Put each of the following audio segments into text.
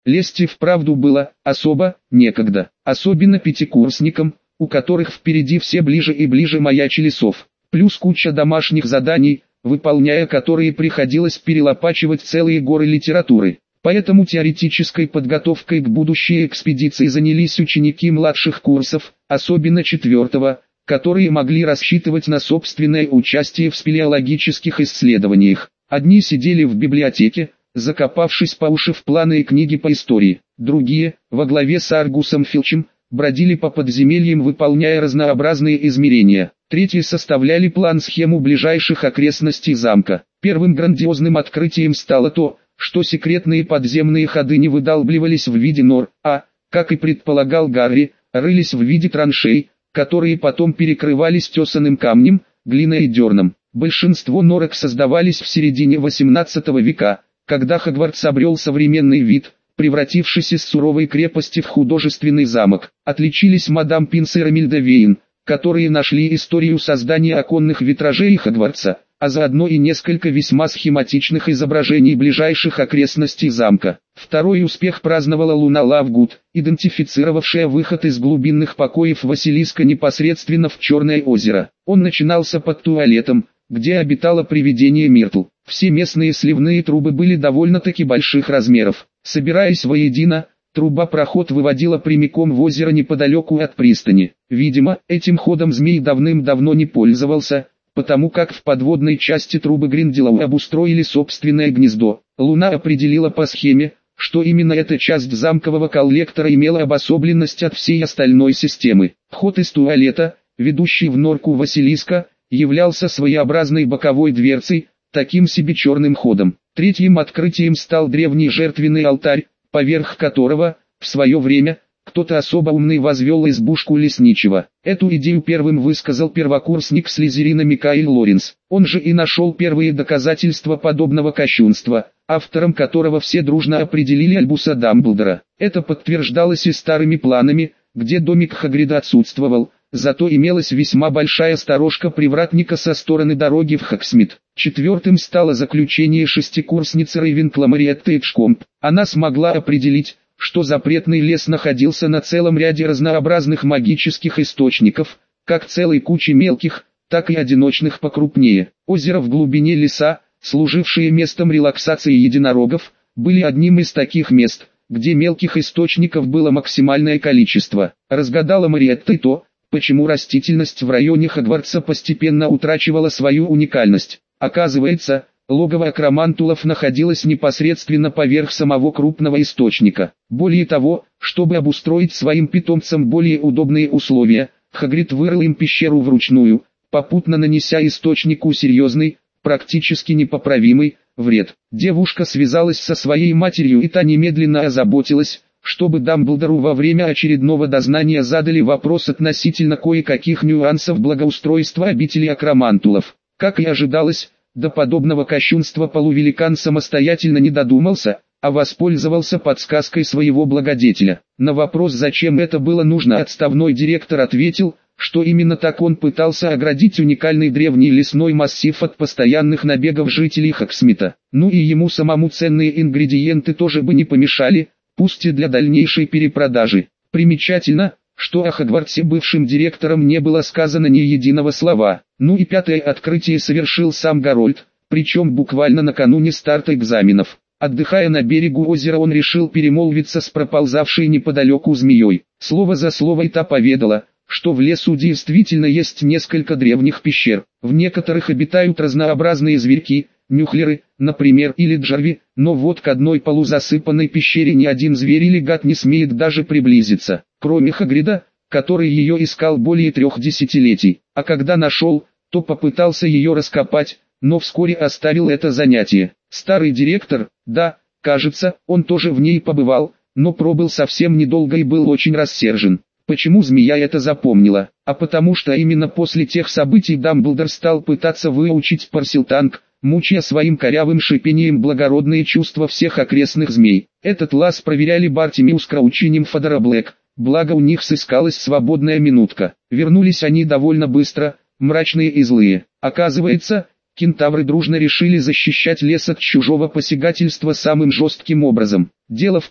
Лезть и вправду было особо некогда, особенно пятикурсникам, у которых впереди все ближе и ближе маячили сов, плюс куча домашних заданий, выполняя которые приходилось перелопачивать целые горы литературы. Поэтому теоретической подготовкой к будущей экспедиции занялись ученики младших курсов, особенно 4-го, которые могли рассчитывать на собственное участие в спелеологических исследованиях. Одни сидели в библиотеке, закопавшись по уши в планы и книги по истории, другие, во главе с Аргусом Филчем, бродили по подземельям, выполняя разнообразные измерения. Третьи составляли план-схему ближайших окрестностей замка. Первым грандиозным открытием стало то, что секретные подземные ходы не выдалбливались в виде нор, а, как и предполагал Гарри, рылись в виде траншей, которые потом перекрывались тесаным камнем, глиной и дерном. Большинство норок создавались в середине XVIII века, когда Хогвартс обрел современный вид, превратившись из суровой крепости в художественный замок. Отличились мадам Пинс и Ромильда Вейн, которые нашли историю создания оконных витражей Хогвартса, а заодно и несколько весьма схематичных изображений ближайших окрестностей замка. Второй успех праздновала Луна Лавгуд, идентифицировавшая выход из глубинных покоев Василиска непосредственно в Черное озеро. Он начинался под туалетом, где обитало привидение Миртл. Все местные сливные трубы были довольно-таки больших размеров. Собираясь воедино, труба-проход выводила прямиком в озеро неподалеку от пристани. Видимо, этим ходом змей давным-давно не пользовался, потому как в подводной части трубы Гринделоу обустроили собственное гнездо. Луна определила по схеме, что именно эта часть замкового коллектора имела обособленность от всей остальной системы. Вход из туалета, ведущий в норку Василиска, являлся своеобразной боковой дверцей, таким себе черным ходом. Третьим открытием стал древний жертвенный алтарь, поверх которого, в свое время, кто-то особо умный возвел избушку лесничего. Эту идею первым высказал первокурсник Слизерина Микаэль Лоренс. Он же и нашел первые доказательства подобного кощунства, автором которого все дружно определили Альбуса Дамблдора. Это подтверждалось и старыми планами, где домик Хагрида отсутствовал, зато имелась весьма большая сторожка привратника со стороны дороги в Хогсмит. Четвертым стало заключение шестикурсницы Рейвенкла Мариетты Эджкомб. Она смогла определить, что запретный лес находился на целом ряде разнообразных магических источников, как целой кучи мелких, так и одиночных покрупнее. Озеро в глубине леса, служившие местом релаксации единорогов, были одним из таких мест, где мелких источников было максимальное количество. Разгадала Мариетта и то, почему растительность в районе Хогвартса постепенно утрачивала свою уникальность. Оказывается, логово акромантулов находилось непосредственно поверх самого крупного источника. Более того, чтобы обустроить своим питомцам более удобные условия, Хагрид вырыл им пещеру вручную, попутно нанеся источнику серьезный, практически непоправимый, вред. Девушка связалась со своей матерью, и та немедленно озаботилась, чтобы Дамблдору во время очередного дознания задали вопрос относительно кое-каких нюансов благоустройства обители акромантулов. Как и ожидалось, до подобного кощунства полувеликан самостоятельно не додумался, а воспользовался подсказкой своего благодетеля. На вопрос, зачем это было нужно, отставной директор ответил, что именно так он пытался оградить уникальный древний лесной массив от постоянных набегов жителей Хогсмита. Ну и ему самому ценные ингредиенты тоже бы не помешали, пусть и для дальнейшей перепродажи. Примечательно, что о Хогвартсе бывшим директором не было сказано ни единого слова. Ну и пятое открытие совершил сам Гарольд, причем буквально накануне старта экзаменов. Отдыхая на берегу озера, он решил перемолвиться с проползавшей неподалеку змеей. Слово за слово и та поведала, что в лесу действительно есть несколько древних пещер. В некоторых обитают разнообразные зверьки, нюхлеры, например, или джарви, но вот к одной полузасыпанной пещере ни один зверь или гад не смеет даже приблизиться, кроме Хагрида, который ее искал более 3 десятилетий, а когда нашел, то попытался ее раскопать, но вскоре оставил это занятие. Старый директор, да, кажется, он тоже в ней побывал, но пробыл совсем недолго и был очень рассержен. Почему змея это запомнила? А потому что именно после тех событий Дамблдор стал пытаться выучить Парселтанг, мучая своим корявым шипением благородные чувства всех окрестных змей. Этот лаз проверяли Бартимиус Крауч и Нимфодора Блэк, благо у них сыскалась свободная минутка. Вернулись они довольно быстро, мрачные и злые. Оказывается, кентавры дружно решили защищать лес от чужого посягательства самым жестким образом. Дело в том,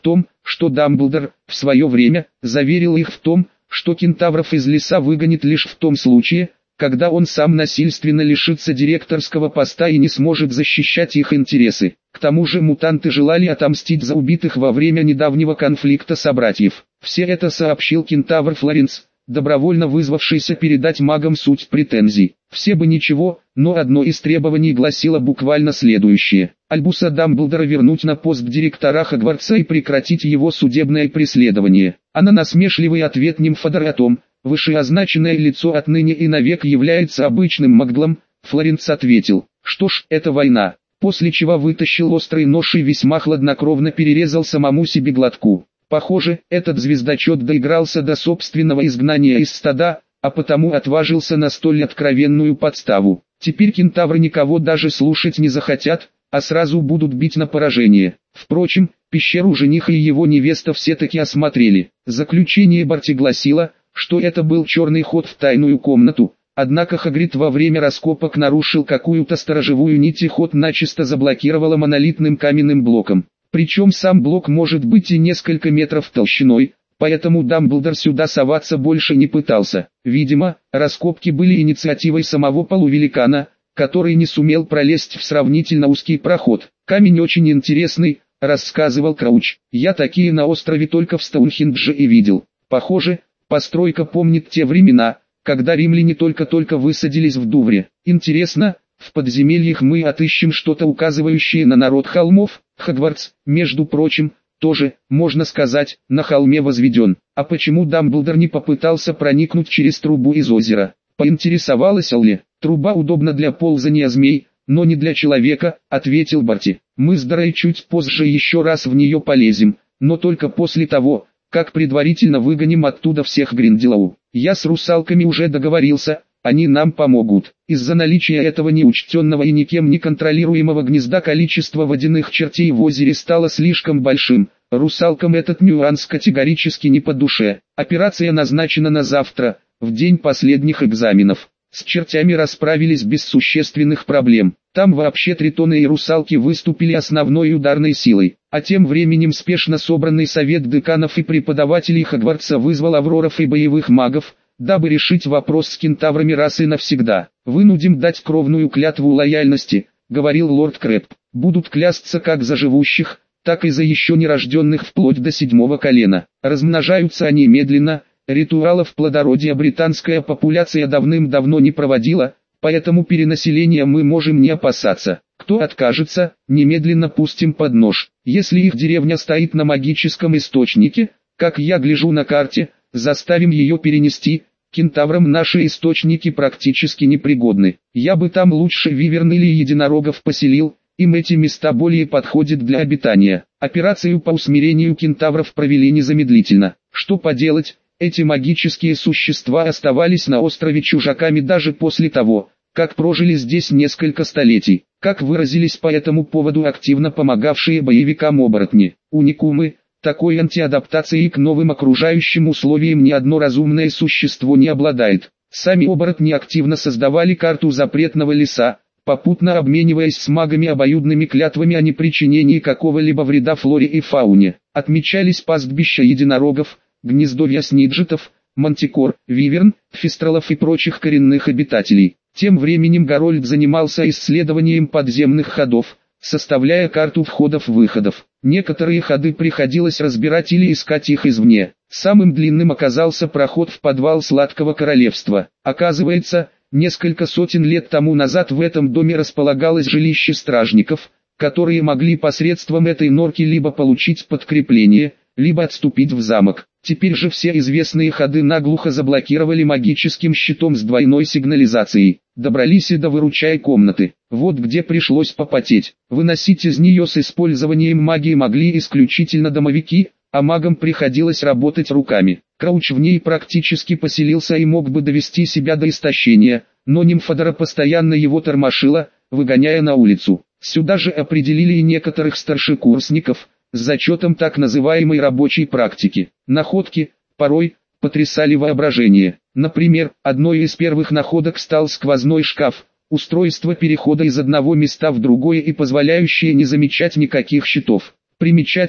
что Дамблдор, в свое время, заверил их в том, что кентавров из леса выгонит лишь в том случае, когда он сам насильственно лишится директорского поста и не сможет защищать их интересы. К тому же мутанты желали отомстить за убитых во время недавнего конфликта собратьев. Все это сообщил кентавр Флоренс, добровольно вызвавшийся передать магам суть претензий. Все бы ничего, но одно из требований гласило буквально следующее: Альбуса Дамблдора вернуть на пост директора Хогвартса и прекратить его судебное преследование. А на насмешливый ответ Нимфодора о том, вышеозначенное лицо отныне и навек является обычным маглом, Флоренс ответил: что ж, это война. После чего вытащил острый нож и весьма хладнокровно перерезал самому себе глотку. Похоже, этот звездочет доигрался до собственного изгнания из стада, а потому отважился на столь откровенную подставу. Теперь кентавры никого даже слушать не захотят, а сразу будут бить на поражение. Впрочем, пещеру жениха и его невеста все-таки осмотрели. Заключение Барти гласило, что это был черный ход в тайную комнату, однако Хагрид во время раскопок нарушил какую-то сторожевую нить и ход начисто заблокировало монолитным каменным блоком. Причем сам блок может быть и несколько метров толщиной, поэтому Дамблдор сюда соваться больше не пытался. Видимо, раскопки были инициативой самого полувеликана, который не сумел пролезть в сравнительно узкий проход. «Камень очень интересный», — рассказывал Крауч. «Я такие на острове только в Стоунхендже и видел. Похоже, постройка помнит те времена, когда римляне только-только высадились в Дувре. Интересно, в подземельях мы отыщем что-то указывающее на народ холмов?» Хогвартс, между прочим, тоже, можно сказать, на холме возведен. А почему Дамблдор не попытался проникнуть через трубу из озера? Поинтересовалась Алли. «Труба удобна для ползания змей, но не для человека», — ответил Барти. «Мы с Дорой чуть позже еще раз в нее полезем, но только после того, как предварительно выгоним оттуда всех Гринделоу. Я с русалками уже договорился, они нам помогут. Из-за наличия этого неучтенного и никем не контролируемого гнезда количество водяных чертей в озере стало слишком большим. Русалкам этот нюанс категорически не по душе. Операция назначена на завтра, в день последних экзаменов. С чертями расправились без существенных проблем. Там вообще тритоны и русалки выступили основной ударной силой. А тем временем спешно собранный совет деканов и преподавателей Хогвартса вызвал авроров и боевых магов, дабы решить вопрос с кентаврами раз и навсегда. «Вынудим дать кровную клятву лояльности», — говорил лорд Крэб. «Будут клясться как за живущих, так и за еще нерожденных вплоть до 7-го колена. Размножаются они медленно, ритуалов плодородия британская популяция давным-давно не проводила, поэтому перенаселения мы можем не опасаться. Кто откажется, немедленно пустим под нож. Если их деревня стоит на магическом источнике, как я гляжу на карте, заставим ее перенести. Кентаврам наши источники практически непригодны. Я бы там лучше виверн или единорогов поселил, им эти места более подходят для обитания». Операцию по усмирению кентавров провели незамедлительно. Что поделать, эти магические существа оставались на острове чужаками даже после того, как прожили здесь несколько столетий. Как выразились по этому поводу активно помогавшие боевикам оборотни: уникумы. Такой антиадаптацией к новым окружающим условиям ни одно разумное существо не обладает. Сами оборотни активно создавали карту запретного леса, попутно обмениваясь с магами обоюдными клятвами о непричинении какого-либо вреда флоре и фауне. Отмечались пастбища единорогов, гнездовья сниджетов, мантикор, виверн, фистралов и прочих коренных обитателей. Тем временем Гарольд занимался исследованием подземных ходов, составляя карту входов-выходов. Некоторые ходы приходилось разбирать или искать их извне. Самым длинным оказался проход в подвал Сладкого Королевства. Оказывается, несколько сотен лет тому назад в этом доме располагалось жилище стражников, которые могли посредством этой норки либо получить подкрепление, либо отступить в замок. Теперь же все известные ходы наглухо заблокировали магическим щитом с двойной сигнализацией. Добрались и до выручай комнаты. Вот где пришлось попотеть. Выносить из нее с использованием магии могли исключительно домовики, а магам приходилось работать руками. Крауч в ней практически поселился и мог бы довести себя до истощения, но Нимфодора постоянно его тормошила, выгоняя на улицу. Сюда же определили и некоторых старшекурсников, с зачетом так называемой рабочей практики. Находки, порой, потрясали воображение. Например, одной из первых находок стал сквозной шкаф, устройство перехода из одного места в другое и позволяющее не замечать никаких щитов. Примечательно,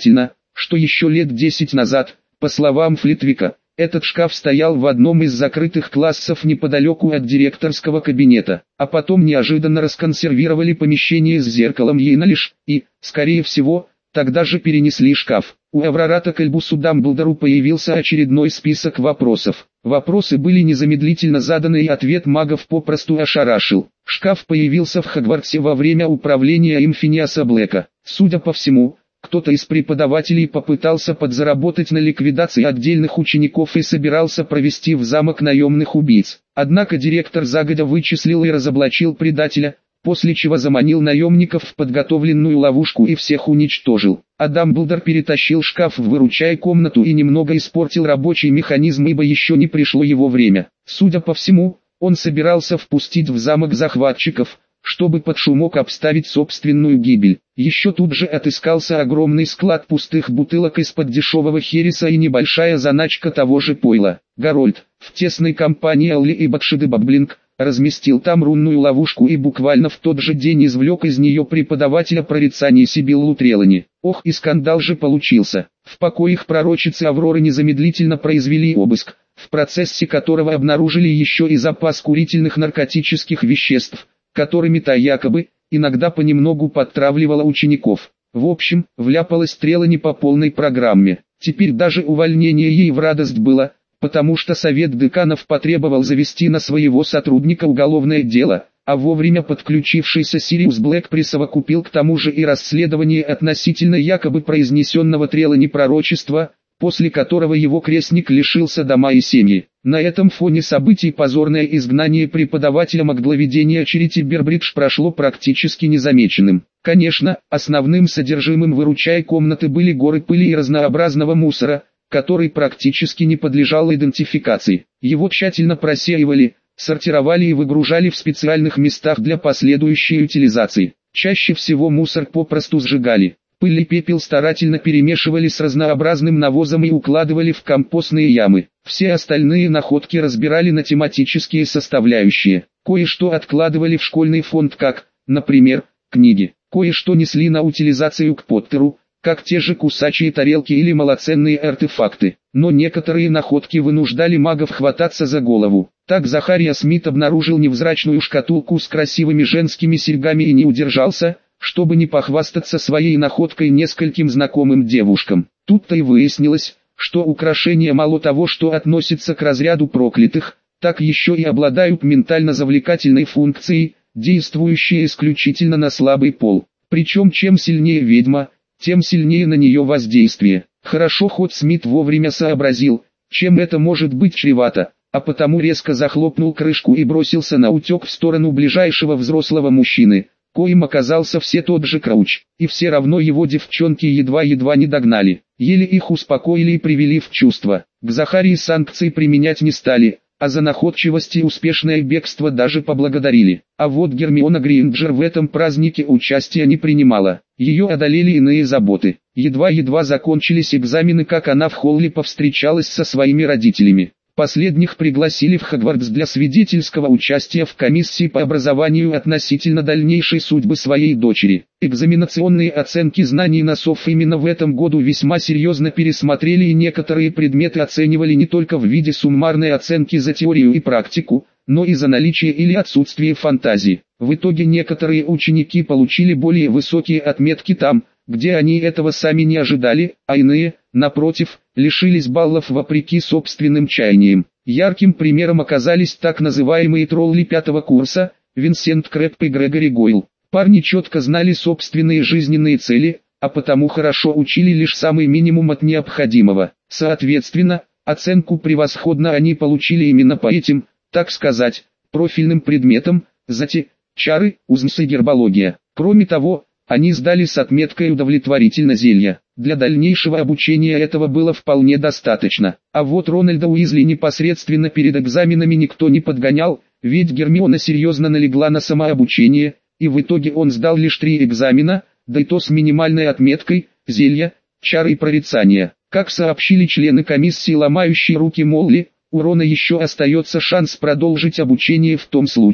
что еще лет 10 назад, по словам Флитвика, этот шкаф стоял в одном из закрытых классов неподалеку от директорского кабинета, а потом неожиданно расконсервировали помещение с зеркалом Ейналиш и, скорее всего, тогда же перенесли шкаф. У Эврарата к Альбусу Дамблдору появился очередной список вопросов. Вопросы были незамедлительно заданы, и ответ магов попросту ошарашил. Шкаф появился в Хогвартсе во время управления им Финиаса Блэка. Судя по всему, кто-то из преподавателей попытался подзаработать на ликвидации отдельных учеников и собирался провести в замок наемных убийц. Однако директор загодя вычислил и разоблачил предателя, после чего заманил наемников в подготовленную ловушку и всех уничтожил. А Дамблдор перетащил шкаф в выручай-комнату и немного испортил рабочий механизм, ибо еще не пришло его время. Судя по всему, он собирался впустить в замок захватчиков, чтобы под шумок обставить собственную гибель. Еще тут же отыскался огромный склад пустых бутылок из-под дешевого хереса и небольшая заначка того же пойла. Гарольд, в тесной компании Алли и Бакшиды Бабблинг, разместил там рунную ловушку и буквально в тот же день извлек из нее преподавателя прорицания Сибиллу Трелани. Ох, и скандал же получился. В покоях пророчицы Авроры незамедлительно произвели обыск, в процессе которого обнаружили еще и запас курительных наркотических веществ, которыми та якобы, иногда понемногу подтравливала учеников. В общем, вляпалась Трелани по полной программе. Теперь даже увольнение ей в радость было, потому что совет деканов потребовал завести на своего сотрудника уголовное дело, а вовремя подключившийся Сириус Блэк присовокупил к тому же и расследование относительно якобы произнесенного Трелани пророчества, после которого его крестник лишился дома и семьи. На этом фоне событий позорное изгнание преподавателя магловедения Черити Бербридж прошло практически незамеченным. Конечно, основным содержимым выручай-комнаты были горы пыли и разнообразного мусора, который практически не подлежал идентификации. Его тщательно просеивали, сортировали и выгружали в специальных местах для последующей утилизации. Чаще всего мусор попросту сжигали. Пыль и пепел старательно перемешивали с разнообразным навозом и укладывали в компостные ямы. Все остальные находки разбирали на тематические составляющие. Кое-что откладывали в школьный фонд как, например, книги. Кое-что несли на утилизацию к Поттеру, как те же кусачие тарелки или малоценные артефакты. Но некоторые находки вынуждали магов хвататься за голову. Так Захария Смит обнаружил невзрачную шкатулку с красивыми женскими серьгами и не удержался, чтобы не похвастаться своей находкой нескольким знакомым девушкам. Тут-то и выяснилось, что украшения мало того, что относятся к разряду проклятых, так еще и обладают ментально завлекательной функцией, действующей исключительно на слабый пол. Причем чем сильнее ведьма, тем сильнее на нее воздействие. Хорошо хоть Смит вовремя сообразил, чем это может быть чревато, а потому резко захлопнул крышку и бросился на утек в сторону ближайшего взрослого мужчины, коим оказался все тот же Крауч, и все равно его девчонки едва-едва не догнали. Еле их успокоили и привели в чувство. К Захарии санкции применять не стали, а за находчивость и успешное бегство даже поблагодарили. А вот Гермиона Грейнджер в этом празднике участия не принимала. Ее одолели иные заботы. Едва-едва закончились экзамены, как она в холле повстречалась со своими родителями. Последних пригласили в Хогвартс для свидетельского участия в комиссии по образованию относительно дальнейшей судьбы своей дочери. Экзаменационные оценки знаний на СОФ именно в этом году весьма серьезно пересмотрели, и некоторые предметы оценивали не только в виде суммарной оценки за теорию и практику, но и за наличие или отсутствие фантазии. В итоге некоторые ученики получили более высокие отметки там, где они этого сами не ожидали, а иные, напротив, лишились баллов вопреки собственным чаяниям. Ярким примером оказались так называемые тролли пятого курса, Винсент Крэбб и Грегори Гойл. Парни четко знали собственные жизненные цели, а потому хорошо учили лишь самый минимум от необходимого. Соответственно, оценку превосходно они получили именно по этим, так сказать, профильным предметам, зати, чары, узмс и гербология. Кроме того, они сдали с отметкой удовлетворительно зелья. Для дальнейшего обучения этого было вполне достаточно. А вот Рональда Уизли непосредственно перед экзаменами никто не подгонял, ведь Гермиона серьезно налегла на самообучение, и в итоге он сдал лишь 3 экзамена, да и то с минимальной отметкой, зелья, чары и прорицания. Как сообщили члены комиссии, ломающие руки Молли, у Рона еще остается шанс продолжить обучение в том случае,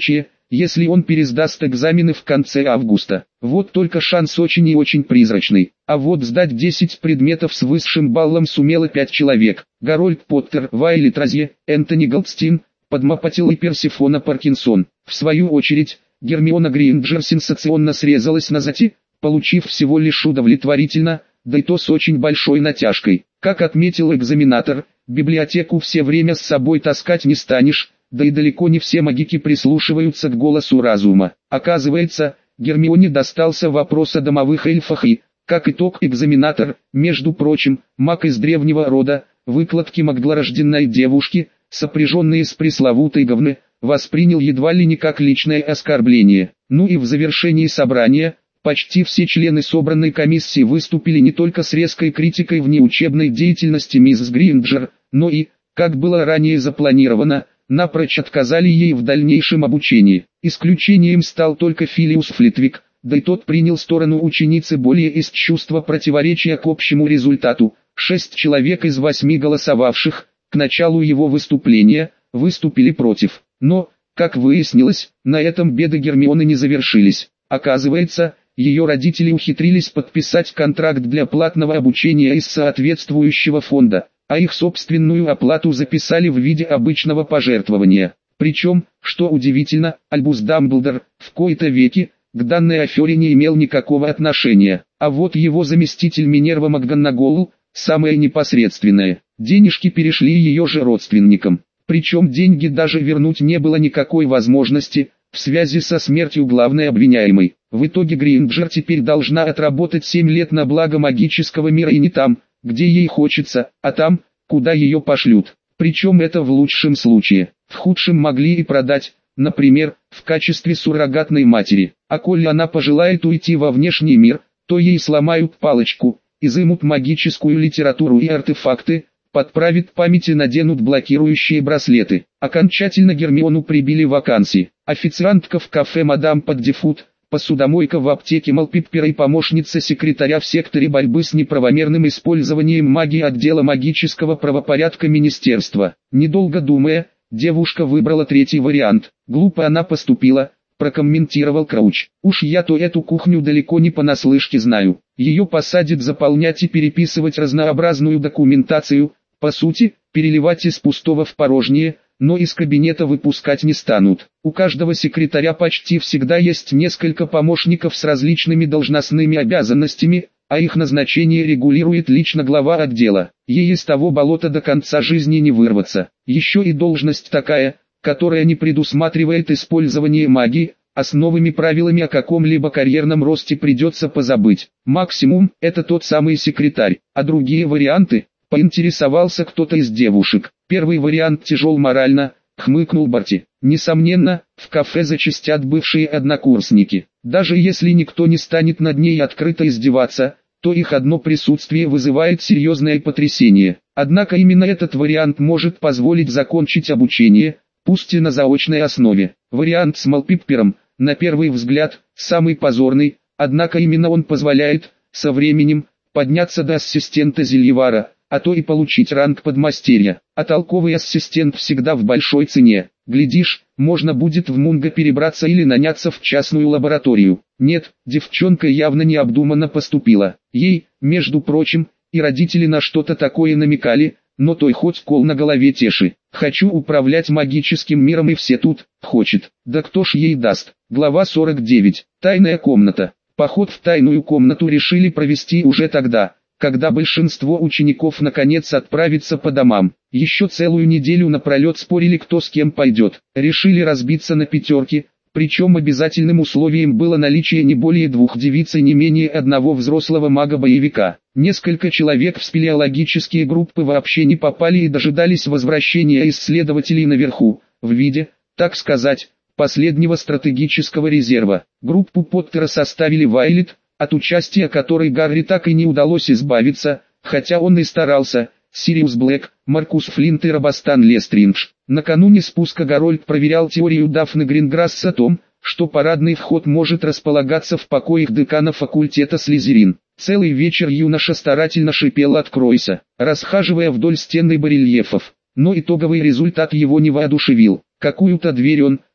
если он пересдаст экзамены в конце августа. Вот только шанс очень и очень призрачный. А вот сдать 10 предметов с высшим баллом сумело 5 человек. Гарольд Поттер, Вайлет Розье, Энтони Голдстин, Падма Патил и Персифона Паркинсон. В свою очередь, Гермиона Грейнджер сенсационно срезалась на зате, получив всего лишь удовлетворительно, да и то с очень большой натяжкой. Как отметил экзаменатор, библиотеку все время с собой таскать не станешь, да и далеко не все магики прислушиваются к голосу разума. Оказывается, Гермионе достался вопрос о домовых эльфах и, как итог, экзаменатор, между прочим, маг из древнего рода, выкладки маглорожденной девушки, сопряженные с пресловутой говны, воспринял едва ли не как личное оскорбление. Ну и в завершении собрания, почти все члены собранной комиссии выступили не только с резкой критикой внеучебной деятельности мисс Гринджер, но и, как было ранее запланировано, напрочь отказали ей в дальнейшем обучении. Исключением стал только Филиус Флитвик, да и тот принял сторону ученицы более из чувства противоречия к общему результату. 6 человек из 8 голосовавших, к началу его выступления, выступили против. Но, как выяснилось, на этом беды Гермионы не завершились. Оказывается, ее родители ухитрились подписать контракт для платного обучения из соответствующего фонда, а их собственную оплату записали в виде обычного пожертвования. Причем, что удивительно, Альбус Дамблдор, в кои-то веки, к данной афере не имел никакого отношения. А вот его заместитель Минерва МакГонагall, самое непосредственное, денежки перешли ее же родственникам. Причем деньги даже вернуть не было никакой возможности, в связи со смертью главной обвиняемой. В итоге Гринджер теперь должна отработать 7 лет на благо магического мира и не там, где ей хочется, а там, куда ее пошлют. Причем это в лучшем случае. В худшем могли и продать, например, в качестве суррогатной матери. А коли она пожелает уйти во внешний мир, то ей сломают палочку, изымут магическую литературу и артефакты, подправят память и наденут блокирующие браслеты. Окончательно Гермиону прибили вакансии. Официантка в кафе «Мадам Поддефут», посудомойка в аптеке Малпиппера и помощница секретаря в секторе борьбы с неправомерным использованием магии отдела магического правопорядка министерства. Недолго думая, девушка выбрала третий вариант. Глупо она поступила, прокомментировал Крауч. Уж я-то эту кухню далеко не понаслышке знаю. Ее посадят заполнять и переписывать разнообразную документацию, по сути, переливать из пустого в порожнее, но из кабинета выпускать не станут. У каждого секретаря почти всегда есть несколько помощников с различными должностными обязанностями, а их назначение регулирует лично глава отдела. Ей из того болота до конца жизни не вырваться. Еще и должность такая, которая не предусматривает использование магии, а с новыми правилами о каком-либо карьерном росте придется позабыть. Максимум – это тот самый секретарь, а другие варианты – поинтересовался кто-то из девушек. Первый вариант тяжел морально, хмыкнул Барти. Несомненно, в кафе зачастят бывшие однокурсники. Даже если никто не станет над ней открыто издеваться, то их одно присутствие вызывает серьезное потрясение. Однако именно этот вариант может позволить закончить обучение, пусть и на заочной основе. Вариант с Малпиппером, на первый взгляд, самый позорный, однако именно он позволяет, со временем, подняться до ассистента Зельевара, а то и получить ранг подмастерья. А толковый ассистент всегда в большой цене. Глядишь, можно будет в Мунго перебраться или наняться в частную лабораторию. Нет, девчонка явно необдуманно поступила. Ей, между прочим, и родители на что-то такое намекали, но той хоть кол на голове теши. Хочу управлять магическим миром и все тут, хочет. Да кто ж ей даст? Глава 49. Тайная комната. Поход в тайную комнату решили провести уже тогда, когда большинство учеников наконец отправится по домам. Еще целую неделю напролет спорили, кто с кем пойдет. Решили разбиться на пятерки, причем обязательным условием было наличие не более 2 девиц и не менее одного взрослого мага-боевика. Несколько человек в спелеологические группы вообще не попали и дожидались возвращения исследователей наверху, в виде, так сказать, последнего стратегического резерва. Группу Поттера составили Вайлет, от участия которой Гарри так и не удалось избавиться, хотя он и старался, Сириус Блэк, Маркус Флинт и Робостан Лестридж. Накануне спуска Гарольд проверял теорию Дафны Гринграсс о том, что парадный вход может располагаться в покоях декана факультета Слизерин. Целый вечер юноша старательно шипел «Откройся», расхаживая вдоль стен и барельефов, но итоговый результат его не воодушевил. Какую-то дверь он,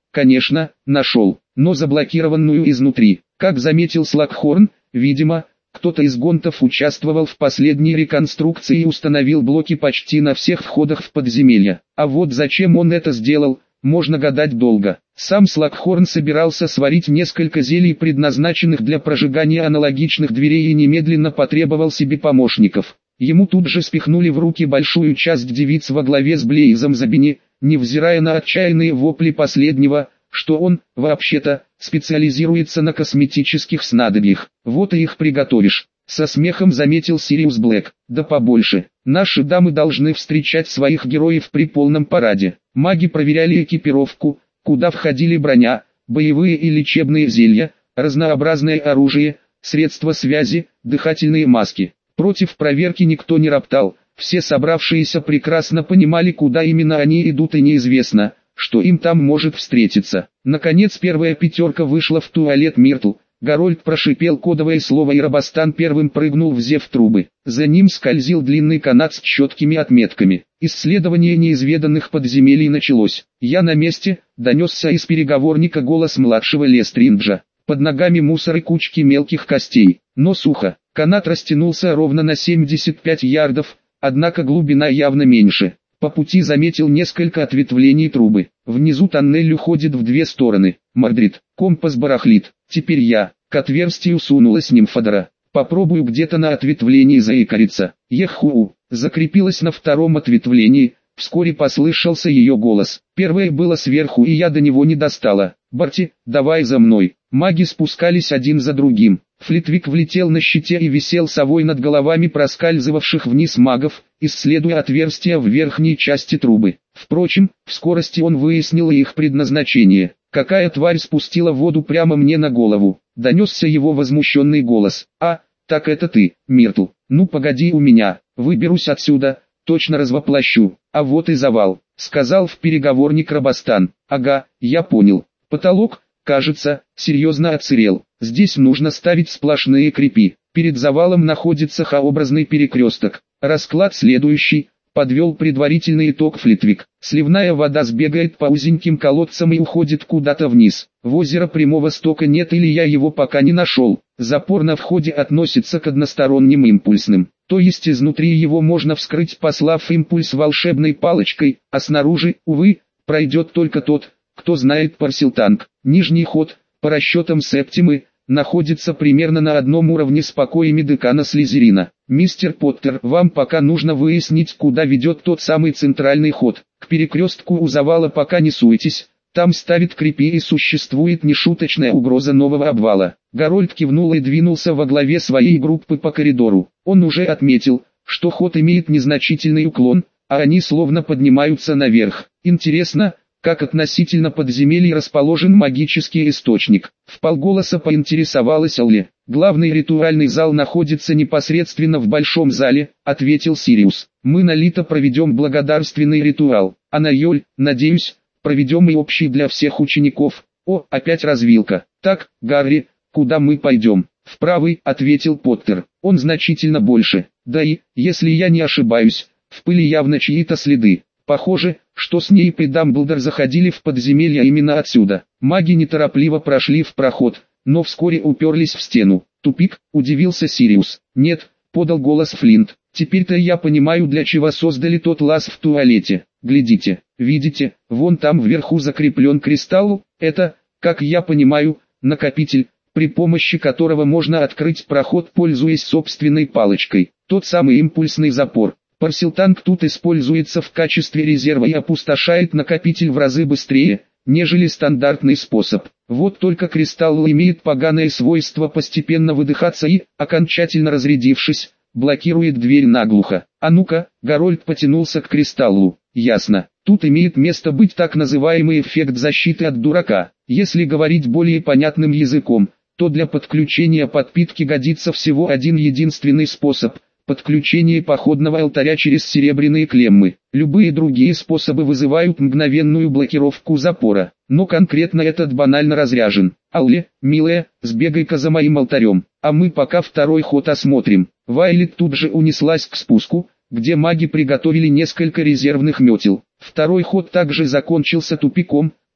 Конечно, нашел, но заблокированную изнутри. Как заметил Слакхорн, видимо, кто-то из гонтов участвовал в последней реконструкции и установил блоки почти на всех входах в подземелье. А вот зачем он это сделал, можно гадать долго. Сам Слакхорн собирался сварить несколько зелий, предназначенных для прожигания аналогичных дверей, и немедленно потребовал себе помощников. Ему тут же спихнули в руки большую часть девиц во главе с Блейзом Забини, невзирая на отчаянные вопли последнего, что он, вообще-то, специализируется на косметических снадобьях. Вот и их приготовишь. Со смехом заметил Сириус Блэк. Да побольше. Наши дамы должны встречать своих героев при полном параде. Маги проверяли экипировку, куда входили броня, боевые и лечебные зелья, разнообразное оружие, средства связи, дыхательные маски. Против проверки никто не роптал. Все собравшиеся прекрасно понимали, куда именно они идут, и неизвестно, что им там может встретиться. Наконец первая пятерка вышла в туалет Миртл. Гарольд прошипел кодовое слово, и Робостан первым прыгнул в зев трубы. За ним скользил длинный канат с четкими отметками. Исследование неизведанных подземелий началось. «Я на месте», — донесся из переговорника голос младшего Лестринджа. Под ногами мусор и кучки мелких костей, но сухо. Канат растянулся ровно на 75 ярдов, однако глубина явно меньше. По пути заметил несколько ответвлений трубы. Внизу тоннель уходит в две стороны. Мордрид, компас барахлит. Теперь я. К отверстию сунулась нимфодора. Попробую где-то на ответвлении заикариться. Еху. Закрепилась на втором ответвлении. Вскоре послышался ее голос. Первое было сверху, и я до него не достала. «Барти, давай за мной». Маги спускались один за другим. Флитвик влетел на щите и висел совой над головами проскальзывавших вниз магов, исследуя отверстия в верхней части трубы. Впрочем, в скорости он выяснил их предназначение. «Какая тварь спустила воду прямо мне на голову?» — донесся его возмущенный голос. «А, так это ты, Миртл. Ну погоди у меня, выберусь отсюда, точно развоплощу». «А вот и завал», — сказал в переговорник Робостан. «Ага, я понял. Потолок, кажется, серьезно отсырел. Здесь нужно ставить сплошные крепи. Перед завалом находится Х-образный перекресток. Расклад следующий», — подвел предварительный итог Флитвик. «Сливная вода сбегает по узеньким колодцам и уходит куда-то вниз. В озеро прямого стока нет, или я его пока не нашел. Запор на входе относится к односторонним импульсным. То есть изнутри его можно вскрыть, послав импульс волшебной палочкой, а снаружи, увы, пройдет только тот, кто знает Парсилтанг. Нижний ход, по расчетам Септимы, находится примерно на одном уровне с покоями декана Слизерина. Мистер Поттер, вам пока нужно выяснить, куда ведет тот самый центральный ход. К перекрестку у завала пока не суетесь, там ставит крепи и существует нешуточная угроза нового обвала». Гарольд кивнул и двинулся во главе своей группы по коридору. Он уже отметил, что ход имеет незначительный уклон, а они словно поднимаются наверх. Интересно, как относительно подземелий расположен магический источник. Вполголоса поинтересовалась Алли. «Главный ритуальный зал находится непосредственно в большом зале», — ответил Сириус. «Мы на Лито проведем благодарственный ритуал, а на Йоль, надеюсь, проведем и общий для всех учеников». «О, опять развилка. Так, Гарри, куда мы пойдем?» «В правый», — ответил Поттер. «Он значительно больше. Да и, если я не ошибаюсь, в пыли явно чьи-то следы. Похоже, что Снейп и Дамблдор заходили в подземелье именно отсюда». Маги неторопливо прошли в проход, но вскоре уперлись в стену. «Тупик», — удивился Сириус. «Нет», — подал голос Флинт. «Теперь-то я понимаю, для чего создали тот лаз в туалете. Глядите, видите, вон там вверху закреплен кристалл. Это, как я понимаю, накопитель, при помощи которого можно открыть проход, пользуясь собственной палочкой. Тот самый импульсный запор. Парсилтанг тут используется в качестве резерва и опустошает накопитель в разы быстрее, нежели стандартный способ. Вот только кристалл имеет поганое свойство постепенно выдыхаться и, окончательно разрядившись, блокирует дверь наглухо. А ну-ка», — Гарольд потянулся к кристаллу. «Ясно. Тут имеет место быть так называемый эффект защиты от дурака. Если говорить более понятным языком, то для подключения подпитки годится всего один единственный способ — подключение походного алтаря через серебряные клеммы. Любые другие способы вызывают мгновенную блокировку запора, но конкретно этот банально разряжен. Алле, милая, сбегай-ка за моим алтарем, а мы пока второй ход осмотрим». Вайлет тут же унеслась к спуску, где маги приготовили несколько резервных метел. Второй ход также закончился тупиком,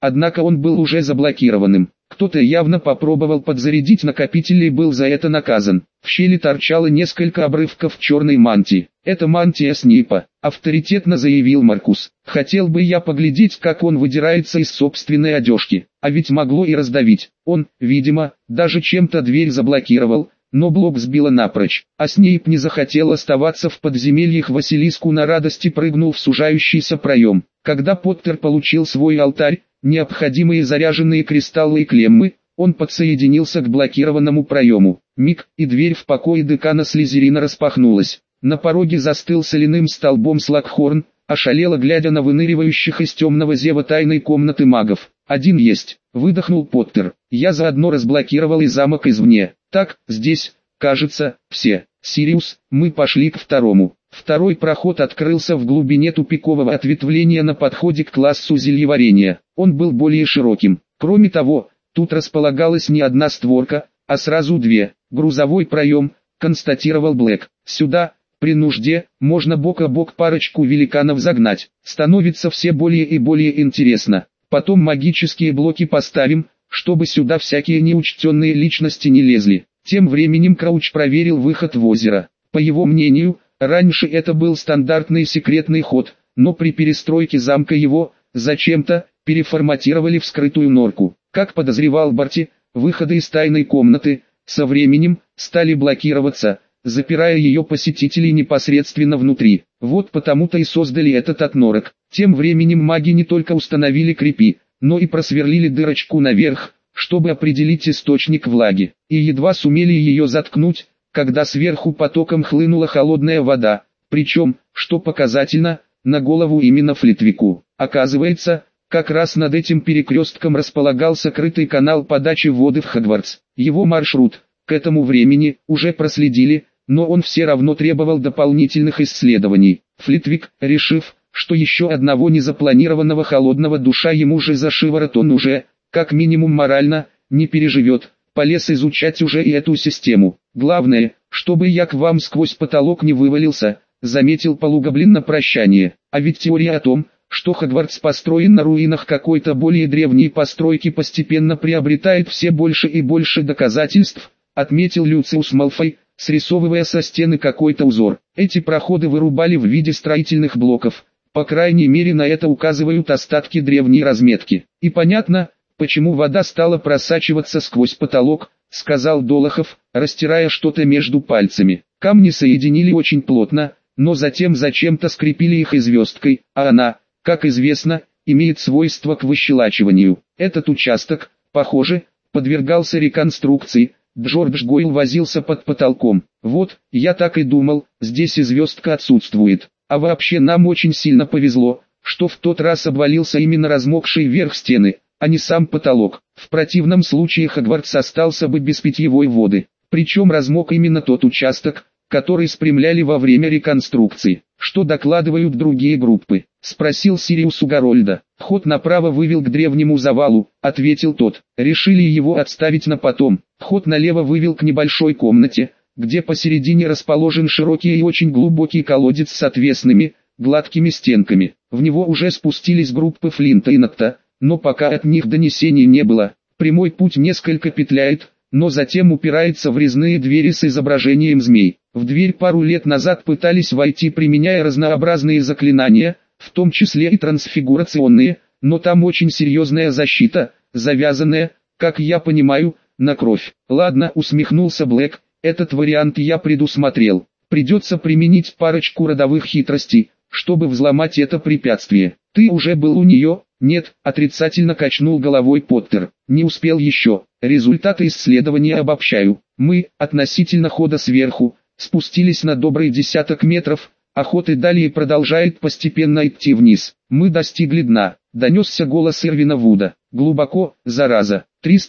однако он был уже заблокированным. Кто-то явно попробовал подзарядить накопитель и был за это наказан. В щели торчало несколько обрывков черной мантии. «Это мантия Снейпа», — авторитетно заявил Маркус. «Хотел бы я поглядеть, как он выдирается из собственной одежки. А ведь могло и раздавить. Он, видимо, даже чем-то дверь заблокировал, но блок сбило напрочь. А Снейп не захотел оставаться в подземельях, Василиску на радости прыгнул в сужающийся проем. Когда Поттер получил свой алтарь, необходимые заряженные кристаллы и клеммы, он подсоединился к блокированному проему. Миг, и дверь в покое декана Слизерина распахнулась. На пороге застыл соляным столбом Слакхорн, ошалело глядя на выныривающих из темного зева тайной комнаты магов. «Один есть», — выдохнул Поттер. «Я заодно разблокировал и замок извне. Так, здесь, кажется, все. Сириус, мы пошли к второму». Второй проход открылся в глубине тупикового ответвления на подходе к классу зельеварения. Он был более широким. Кроме того, тут располагалась не одна створка, а сразу две. «Грузовой проем», — констатировал Блэк. «Сюда, при нужде, можно бок о бок парочку великанов загнать. Становится все более и более интересно. Потом магические блоки поставим, чтобы сюда всякие неучтенные личности не лезли». Тем временем Крауч проверил выход в озеро. По его мнению, раньше это был стандартный секретный ход, но при перестройке замка его, зачем-то, переформатировали в скрытую норку. Как подозревал Барти, выходы из тайной комнаты, со временем, стали блокироваться, запирая ее посетителей непосредственно внутри. Вот потому-то и создали этот отнорок. Тем временем маги не только установили крепи, но и просверлили дырочку наверх, чтобы определить источник влаги, и едва сумели ее заткнуть, когда сверху потоком хлынула холодная вода, причем, что показательно, на голову именно Флитвику. Оказывается, как раз над этим перекрестком располагался крытый канал подачи воды в Хогвартс. Его маршрут, к этому времени, уже проследили, но он все равно требовал дополнительных исследований. Флитвик, решив, что еще одного незапланированного холодного душа ему же за шиворот он уже, как минимум морально, не переживет, полез изучать уже и эту систему. «Главное, чтобы я к вам сквозь потолок не вывалился», — заметил Полугоблин на прощание. «А ведь теория о том, что Хогвартс построен на руинах какой-то более древней постройки, постепенно приобретает все больше и больше доказательств», — отметил Люциус Малфой, срисовывая со стены какой-то узор. «Эти проходы вырубали в виде строительных блоков, по крайней мере на это указывают остатки древней разметки. И понятно, почему вода стала просачиваться сквозь потолок», — сказал Долохов, растирая что-то между пальцами. «Камни соединили очень плотно, но затем зачем-то скрепили их звездкой, а она, как известно, имеет свойство к выщелачиванию. Этот участок, похоже, подвергался реконструкции. Джордж Гойл возился под потолком. Вот, я так и думал, здесь и звездка отсутствует. А вообще нам очень сильно повезло, что в тот раз обвалился именно размокший верх стены, а не сам потолок. В противном случае Хогвартс остался бы без питьевой воды. Причем размок именно тот участок, который спрямляли во время реконструкции. «Что докладывают другие группы?» — спросил Сириус у Гарольда. «Ход направо вывел к древнему завалу», — ответил тот. «Решили его отставить на потом. Ход налево вывел к небольшой комнате, где посередине расположен широкий и очень глубокий колодец с отвесными, гладкими стенками. В него уже спустились группы Флинта и Нокта, но пока от них донесений не было. Прямой путь несколько петляет, но затем упирается в резные двери с изображением змей. В дверь пару лет назад пытались войти, применяя разнообразные заклинания, в том числе и трансфигурационные, но там очень серьезная защита, завязанная, как я понимаю, на кровь». «Ладно», — усмехнулся Блэк, — «этот вариант я предусмотрел. Придется применить парочку родовых хитростей, чтобы взломать это препятствие». «Ты уже был у нее?» «Нет», — отрицательно качнул головой Поттер. «Не успел еще. Результаты исследования обобщаю. Мы, относительно хода сверху, спустились на добрый десяток метров, а ход и далее продолжает постепенно идти вниз. Мы достигли дна», — донесся голос Эрвина Вуда. «Глубоко, зараза,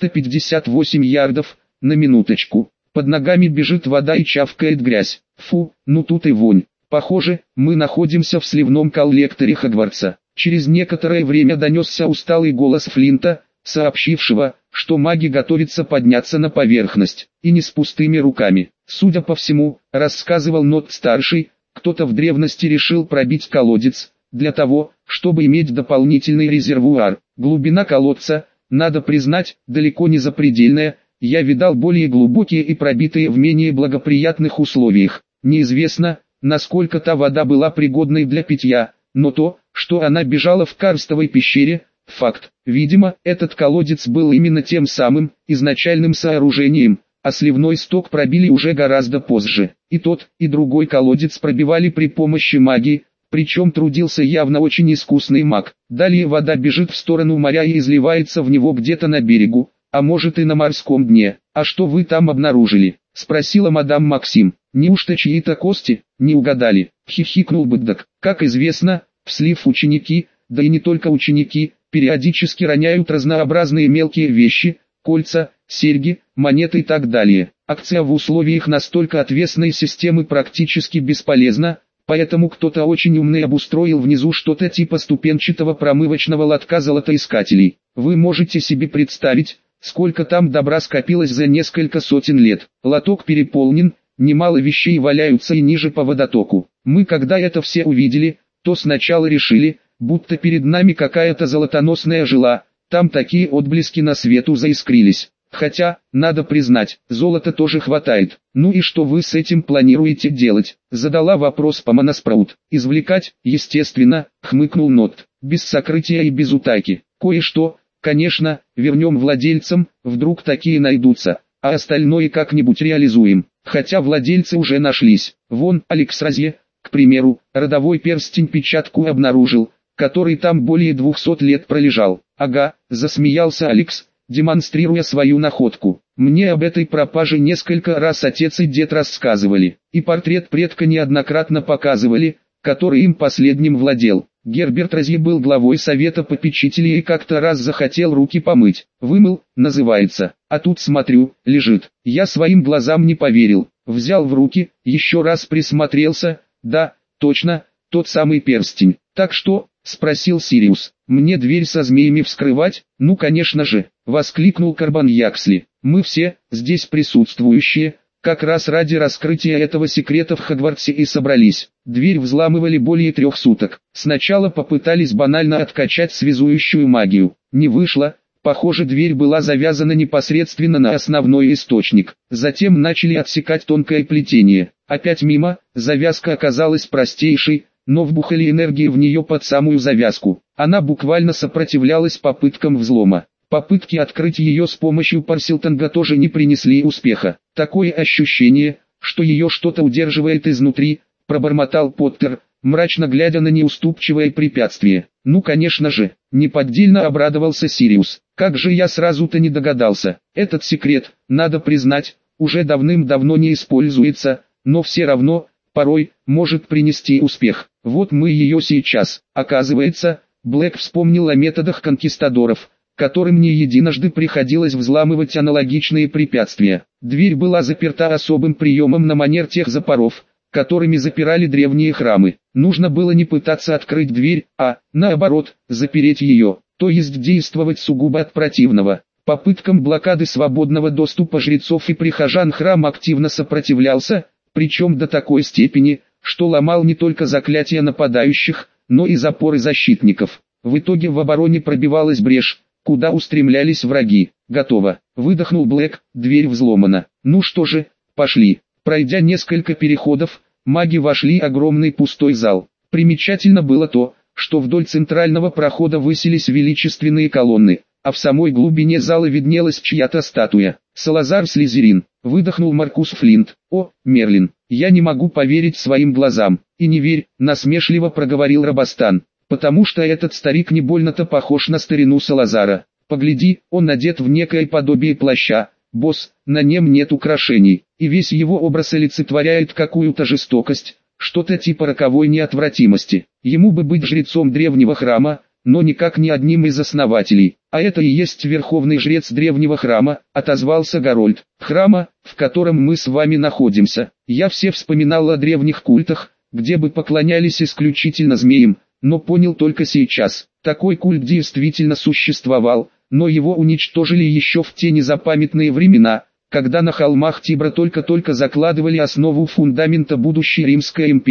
358 ярдов, на минуточку. Под ногами бежит вода и чавкает грязь. Фу, ну тут и вонь. Похоже, мы находимся в сливном коллекторе Хогвартса». Через некоторое время донесся усталый голос Флинта, сообщившего, что маги готовятся подняться на поверхность, и не с пустыми руками. «Судя по всему, — рассказывал Нот-старший, — кто-то в древности решил пробить колодец, для того, чтобы иметь дополнительный резервуар. Глубина колодца, надо признать, далеко не запредельная, я видал более глубокие и пробитые в менее благоприятных условиях. Неизвестно, насколько та вода была пригодной для питья, но то, что она бежала в карстовой пещере, факт. Видимо, этот колодец был именно тем самым, изначальным сооружением, а сливной сток пробили уже гораздо позже. И тот, и другой колодец пробивали при помощи магии, причем трудился явно очень искусный маг. Далее вода бежит в сторону моря и изливается в него где-то на берегу, а может и на морском дне. «А что вы там обнаружили?» — спросила мадам Максим. «Неужто чьи-то кости?» «Не угадали», — хихикнул Быддок. «Как известно, в слив ученики, да и не только ученики, периодически роняют разнообразные мелкие вещи, кольца, серьги, монеты и так далее. Акция в условиях настолько отвесной системы практически бесполезна, поэтому кто-то очень умный обустроил внизу что-то типа ступенчатого промывочного лотка золотоискателей. Вы можете себе представить, сколько там добра скопилось за несколько сотен лет. Лоток переполнен, немало вещей валяются и ниже по водотоку. Мы когда это все увидели, то сначала решили, будто перед нами какая-то золотоносная жила, там такие отблески на свету заискрились. Хотя, надо признать, золота тоже хватает. Ну и что вы с этим планируете делать? Задала вопрос Помана Спраут. Извлекать, естественно, хмыкнул Нот. Без сокрытия и без утайки. Кое-что, конечно, вернем владельцам, вдруг такие найдутся, а остальное как-нибудь реализуем. Хотя владельцы уже нашлись. Вон, Алекс Розье, к примеру, родовой перстень-печатку обнаружил, который там более 200 лет пролежал. Ага, засмеялся Алекс, демонстрируя свою находку. Мне об этой пропаже несколько раз отец и дед рассказывали, и портрет предка неоднократно показывали, который им последним владел. Герберт Розье был главой совета попечителей и как-то раз захотел руки помыть. Вымыл, называется. А тут смотрю, лежит. Я своим глазам не поверил. Взял в руки, еще раз присмотрелся. Да, точно, тот самый перстень. Так что, спросил Сириус, мне дверь со змеями вскрывать? Ну конечно же, воскликнул Карбан Яксли. Мы все, здесь присутствующие, как раз ради раскрытия этого секрета в Хогвартсе и собрались. Дверь взламывали более 3 суток. Сначала попытались банально откачать связующую магию. Не вышло. Похоже, дверь была завязана непосредственно на основной источник. Затем начали отсекать тонкое плетение. Опять мимо, завязка оказалась простейшей, но вбухали энергии в нее под самую завязку. Она буквально сопротивлялась попыткам взлома. Попытки открыть ее с помощью Парселтонга тоже не принесли успеха. Такое ощущение, что ее что-то удерживает изнутри, пробормотал Поттер, мрачно глядя на неуступчивое препятствие. Ну конечно же, неподдельно обрадовался Сириус. Как же я сразу-то не догадался. Этот секрет, надо признать, уже давным-давно не используется, но все равно, порой, может принести успех. Вот мы ее сейчас. Оказывается, Блэк вспомнил о методах конкистадоров, которым не единожды приходилось взламывать аналогичные препятствия. Дверь была заперта особым приемом на манер тех запоров, которыми запирали древние храмы. Нужно было не пытаться открыть дверь, а, наоборот, запереть ее, то есть действовать сугубо от противного. Попыткам блокады свободного доступа жрецов и прихожан храм активно сопротивлялся, причем до такой степени, что ломал не только заклятия нападающих, но и запоры защитников. В итоге в обороне пробивалась брешь, куда устремлялись враги. Готово. Выдохнул Блэк, дверь взломана. Ну что же, пошли. Пройдя несколько переходов, маги вошли в огромный пустой зал. Примечательно было то, что вдоль центрального прохода высились величественные колонны, а в самой глубине зала виднелась чья-то статуя. Салазар Слизерин. Выдохнул Маркус Флинт. О, Мерлин, я не могу поверить своим глазам. И не верь, насмешливо проговорил Робостан. Потому что этот старик не больно-то похож на старину Салазара. Погляди, он одет в некое подобие плаща. Босс, на нем нет украшений, и весь его образ олицетворяет какую-то жестокость, что-то типа роковой неотвратимости. Ему бы быть жрецом древнего храма, но никак не одним из основателей. А это и есть верховный жрец древнего храма, отозвался Гарольд. Храма, в котором мы с вами находимся. Я все вспоминал о древних культах, где бы поклонялись исключительно змеям, но понял только сейчас. Такой культ действительно существовал, но его уничтожили еще в те незапамятные времена, когда на холмах Тибра только-только закладывали основу фундамента будущей Римской империи.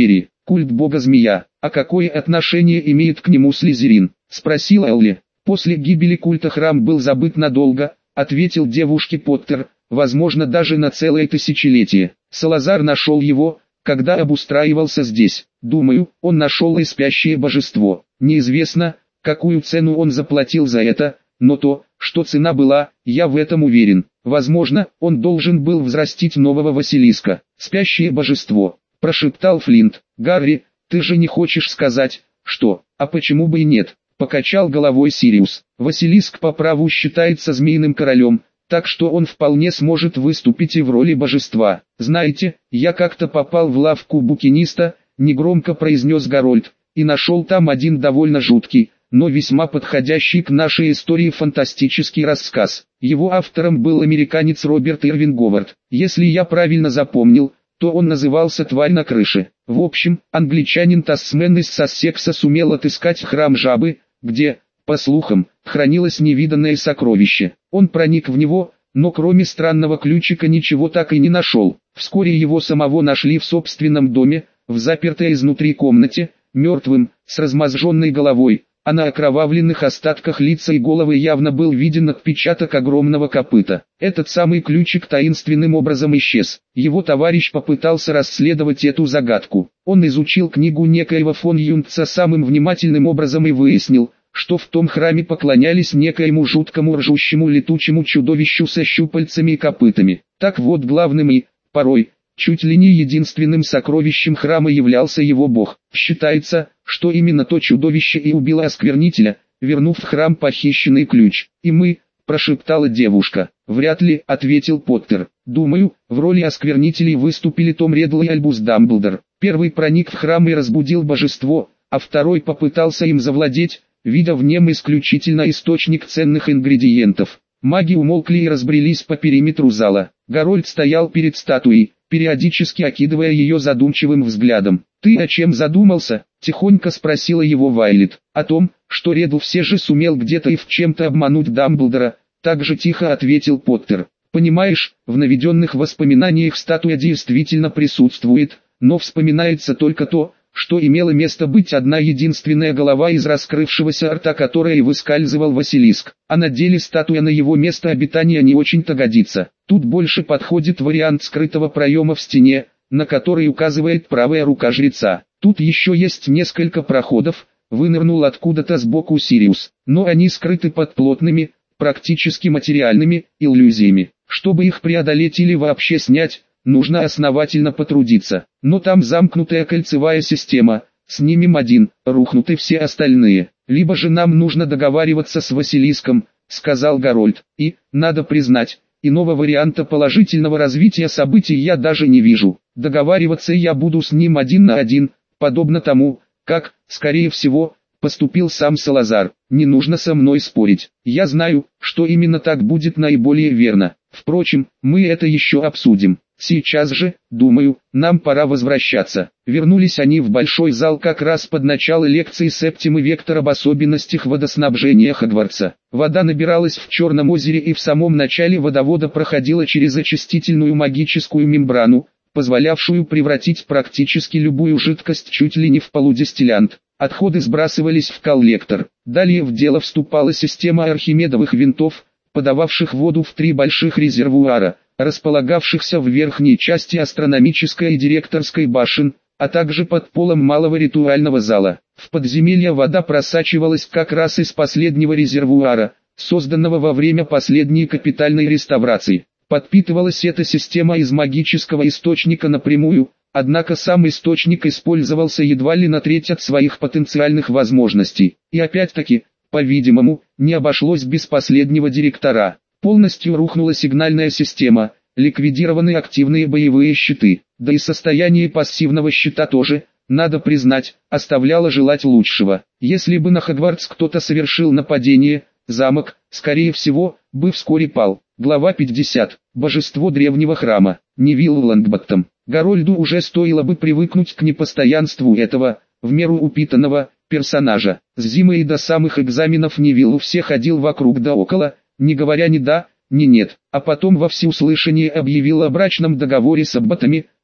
Культ бога-змея. А какое отношение имеет к нему Слизерин? Спросил Элли. После гибели культа храм был забыт надолго, ответил девушке Поттер, возможно даже на целое тысячелетие. Салазар нашел его, когда обустраивался здесь. Думаю, он нашел и спящее божество. Неизвестно, какую цену он заплатил за это, но то, что цена была, я в этом уверен. Возможно, он должен был взрастить нового Василиска. Спящее божество, прошептал Флинт. Гарри, ты же не хочешь сказать, что, а почему бы и нет? Покачал головой Сириус. Василиск по праву считается змеиным королем, так что он вполне сможет выступить и в роли божества. Знаете, я как-то попал в лавку букиниста, негромко произнес Гарольд, и нашел там один довольно жуткий, но весьма подходящий к нашей истории фантастический рассказ. Его автором был американец Роберт Ирвин Говард. Если я правильно запомнил, то он назывался «Тварь на крыше». В общем, англичанин Тассмен из Сассекса сумел отыскать храм жабы, где, по слухам, хранилось невиданное сокровище. Он проник в него, но кроме странного ключика ничего так и не нашел. Вскоре его самого нашли в собственном доме, в запертой изнутри комнате, мертвым, с размозженной головой, а на окровавленных остатках лица и головы явно был виден отпечаток огромного копыта. Этот самый ключик таинственным образом исчез. Его товарищ попытался расследовать эту загадку. Он изучил книгу некоего фон Юнца самым внимательным образом и выяснил, что в том храме поклонялись некоему жуткому ржущему летучему чудовищу со щупальцами и копытами. Так вот, главным и, порой, чуть ли не единственным сокровищем храма являлся его бог. Считается, что именно то чудовище и убило осквернителя, вернув в храм похищенный ключ. «И мы», — прошептала девушка. «Вряд ли», — ответил Поттер. «Думаю, в роли осквернителей выступили Том Реддл и Альбус Дамблдор. Первый проник в храм и разбудил божество, а второй попытался им завладеть, видя в нем исключительно источник ценных ингредиентов». Маги умолкли и разбрелись по периметру зала. Гарольд стоял перед статуей, периодически окидывая ее задумчивым взглядом. «Ты о чем задумался?» — тихонько спросила его Вайлет. «О том, что Реддл все же сумел где-то и в чем-то обмануть Дамблдора», — так же тихо ответил Поттер. «Понимаешь, в наведенных воспоминаниях статуя действительно присутствует, но вспоминается только то, что имело место быть одна единственная голова из раскрывшегося рта, которой выскальзывал Василиск, а на деле статуя на его место обитания не очень-то годится. Тут больше подходит вариант скрытого проема в стене, на который указывает правая рука жреца. Тут еще есть несколько проходов», — вынырнул откуда-то сбоку Сириус, «но они скрыты под плотными, практически материальными, иллюзиями. Чтобы их преодолеть или вообще снять, нужно основательно потрудиться. Но там замкнутая кольцевая система, снимем один, рухнуты все остальные. Либо же нам нужно договариваться с Василиском», — сказал Гарольд. «И, надо признать, иного варианта положительного развития событий я даже не вижу. Договариваться я буду с ним один на один, подобно тому, как, скорее всего, поступил сам Салазар. Не нужно со мной спорить. Я знаю, что именно так будет наиболее верно. Впрочем, мы это еще обсудим. Сейчас же, думаю, нам пора возвращаться». Вернулись они в большой зал как раз под начало лекции Септимы Вектор об особенностях водоснабжения Хогвартса. Вода набиралась в Черном озере и в самом начале водовода проходила через очистительную магическую мембрану, позволявшую превратить практически любую жидкость чуть ли не в полудистиллянт. Отходы сбрасывались в коллектор. Далее в дело вступала система архимедовых винтов, подававших воду в 3 больших резервуара, располагавшихся в верхней части астрономической и директорской башен, а также под полом малого ритуального зала. В подземелье вода просачивалась как раз из последнего резервуара, созданного во время последней капитальной реставрации. Подпитывалась эта система из магического источника напрямую, однако сам источник использовался едва ли на треть от своих потенциальных возможностей. И опять-таки, по-видимому, не обошлось без последнего директора. Полностью рухнула сигнальная система, ликвидированы активные боевые щиты, да и состояние пассивного щита тоже, надо признать, оставляло желать лучшего. Если бы на Хогвартс кто-то совершил нападение, замок, скорее всего, бы вскоре пал. Глава 50. Божество древнего храма. Невилл Лонгботтом. Гарольду уже стоило бы привыкнуть к непостоянству этого, в меру упитанного, персонажа. С зимы и до самых экзаменов Невиллу все ходил вокруг да около, не говоря ни да, ни нет, а потом во всеуслышание объявил о брачном договоре с аббатами,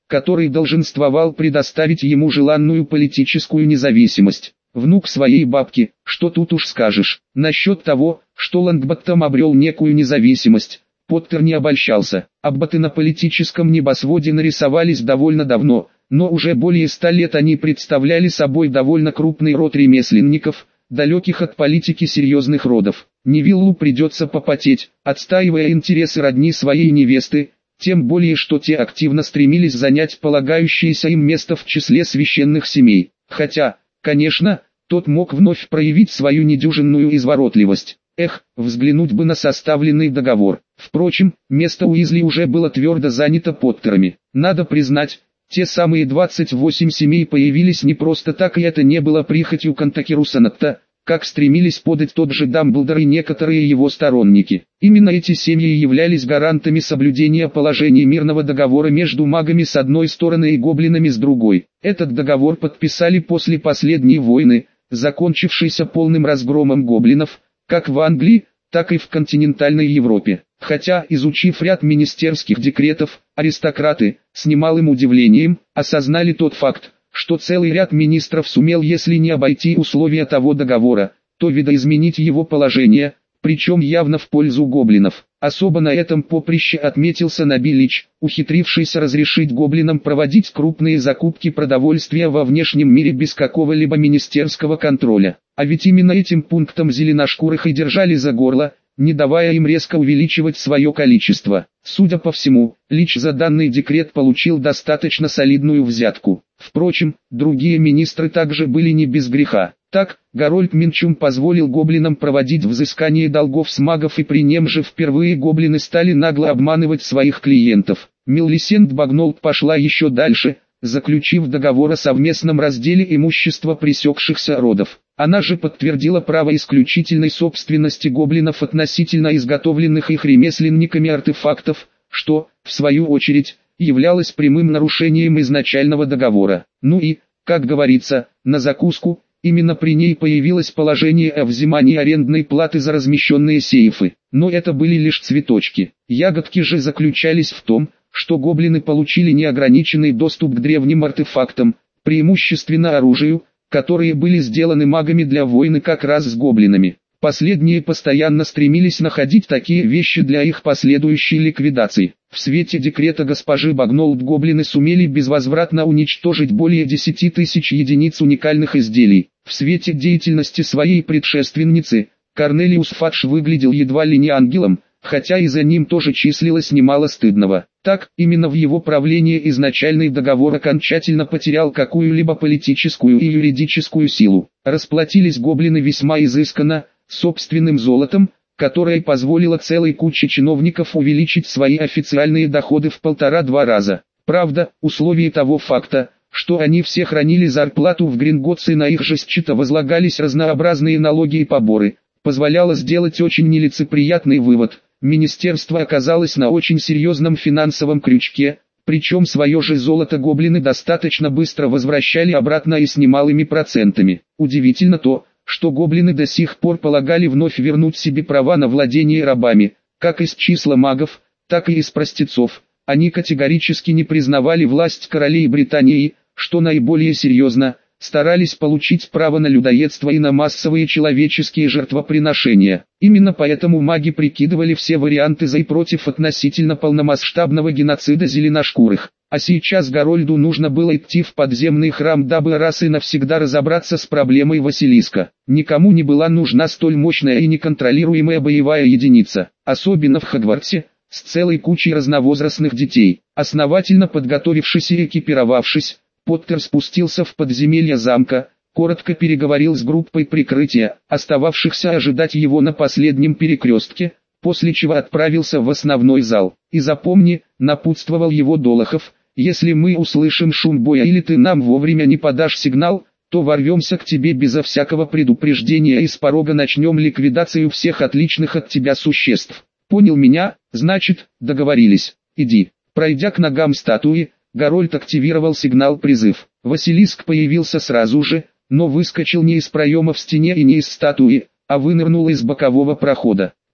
который долженствовал предоставить ему желанную политическую независимость. Внук своей бабки, что тут уж скажешь. Насчет того, что Лонгботтом обрел некую независимость, Поттер не обольщался. Аббаты на политическом небосводе нарисовались довольно давно, но уже более 100 лет они представляли собой довольно крупный род ремесленников, далеких от политики серьезных родов. Невиллу придется попотеть, отстаивая интересы родни своей невесты, тем более что те активно стремились занять полагающееся им место в числе священных семей. Хотя, конечно, тот мог вновь проявить свою недюжинную изворотливость. Взглянуть бы на составленный договор. Впрочем, место Уизли уже было твердо занято Поттерами. Надо признать, те самые 28 семей появились не просто так, и это не было прихотью Кантакерусанатта, как стремились подать тот же Дамблдор и некоторые его сторонники. Именно эти семьи являлись гарантами соблюдения положений мирного договора между магами с одной стороны и гоблинами с другой. Этот договор подписали после последней войны, закончившейся полным разгромом гоблинов, как в Англии, так и в континентальной Европе. Хотя, изучив ряд министерских декретов, аристократы, с немалым удивлением, осознали тот факт, что целый ряд министров сумел, если не обойти условия того договора, то видоизменить его положение, причем явно в пользу гоблинов. Особо на этом поприще отметился Набилич, ухитрившийся разрешить гоблинам проводить крупные закупки продовольствия во внешнем мире без какого-либо министерского контроля. А ведь именно этим пунктом зеленошкурых и держали за горло, не давая им резко увеличивать свое количество. Судя по всему, Лич за данный декрет получил достаточно солидную взятку. Впрочем, другие министры также были не без греха. Так, Гарольд Минчум позволил гоблинам проводить взыскание долгов с магов, и при нем же впервые гоблины стали нагло обманывать своих клиентов. Милисент Багнолд пошла еще дальше, заключив договор о совместном разделе имущества пресекшихся родов. Она же подтвердила право исключительной собственности гоблинов относительно изготовленных их ремесленниками артефактов, что, в свою очередь, являлось прямым нарушением изначального договора. Ну и, как говорится, на закуску, именно при ней появилось положение о взимании арендной платы за размещенные сейфы. Но это были лишь цветочки. Ягодки же заключались в том, что гоблины получили неограниченный доступ к древним артефактам, преимущественно оружию, которые были сделаны магами для войны как раз с гоблинами. Последние постоянно стремились находить такие вещи для их последующей ликвидации. В свете декрета госпожи Багнолд гоблины сумели безвозвратно уничтожить более 10 тысяч единиц уникальных изделий. В свете деятельности своей предшественницы, Корнелиус Фадж выглядел едва ли не ангелом, хотя и за ним тоже числилось немало стыдного. Так, именно в его правлении изначальный договор окончательно потерял какую-либо политическую и юридическую силу. Расплатились гоблины весьма изысканно, собственным золотом, которое позволило целой куче чиновников увеличить свои официальные доходы в 1,5-2 раза. Правда, условие того факта, что они все хранили зарплату в Гринготсе, на их же счета возлагались разнообразные налоги и поборы, позволяло сделать очень нелицеприятный вывод. Министерство оказалось на очень серьезном финансовом крючке, причем свое же золото гоблины достаточно быстро возвращали обратно и с немалыми процентами. Удивительно то, что гоблины до сих пор полагали вновь вернуть себе права на владение рабами, как из числа магов, так и из простецов. Они категорически не признавали власть королей Британии, что наиболее серьезно, старались получить право на людоедство и на массовые человеческие жертвоприношения. Именно поэтому маги прикидывали все варианты за и против относительно полномасштабного геноцида зеленошкурых. А сейчас Гарольду нужно было идти в подземный храм, дабы раз и навсегда разобраться с проблемой Василиска. Никому не была нужна столь мощная и неконтролируемая боевая единица, особенно в Хогвартсе, с целой кучей разновозрастных детей. Основательно подготовившись и экипировавшись, Поттер спустился в подземелье замка, коротко переговорил с группой прикрытия, остававшихся ожидать его на последнем перекрестке, после чего отправился в основной зал. «И запомни», — напутствовал его Долохов, — «если мы услышим шум боя или ты нам вовремя не подашь сигнал, то ворвемся к тебе безо всякого предупреждения и с порога начнем ликвидацию всех отличных от тебя существ. Понял меня? Значит, договорились. Иди». Пройдя к ногам статуи, Гарольд активировал сигнал-призыв. Василиск появился сразу же, но выскочил не из проема в стене и не из статуи, а вынырнул из бокового прохода.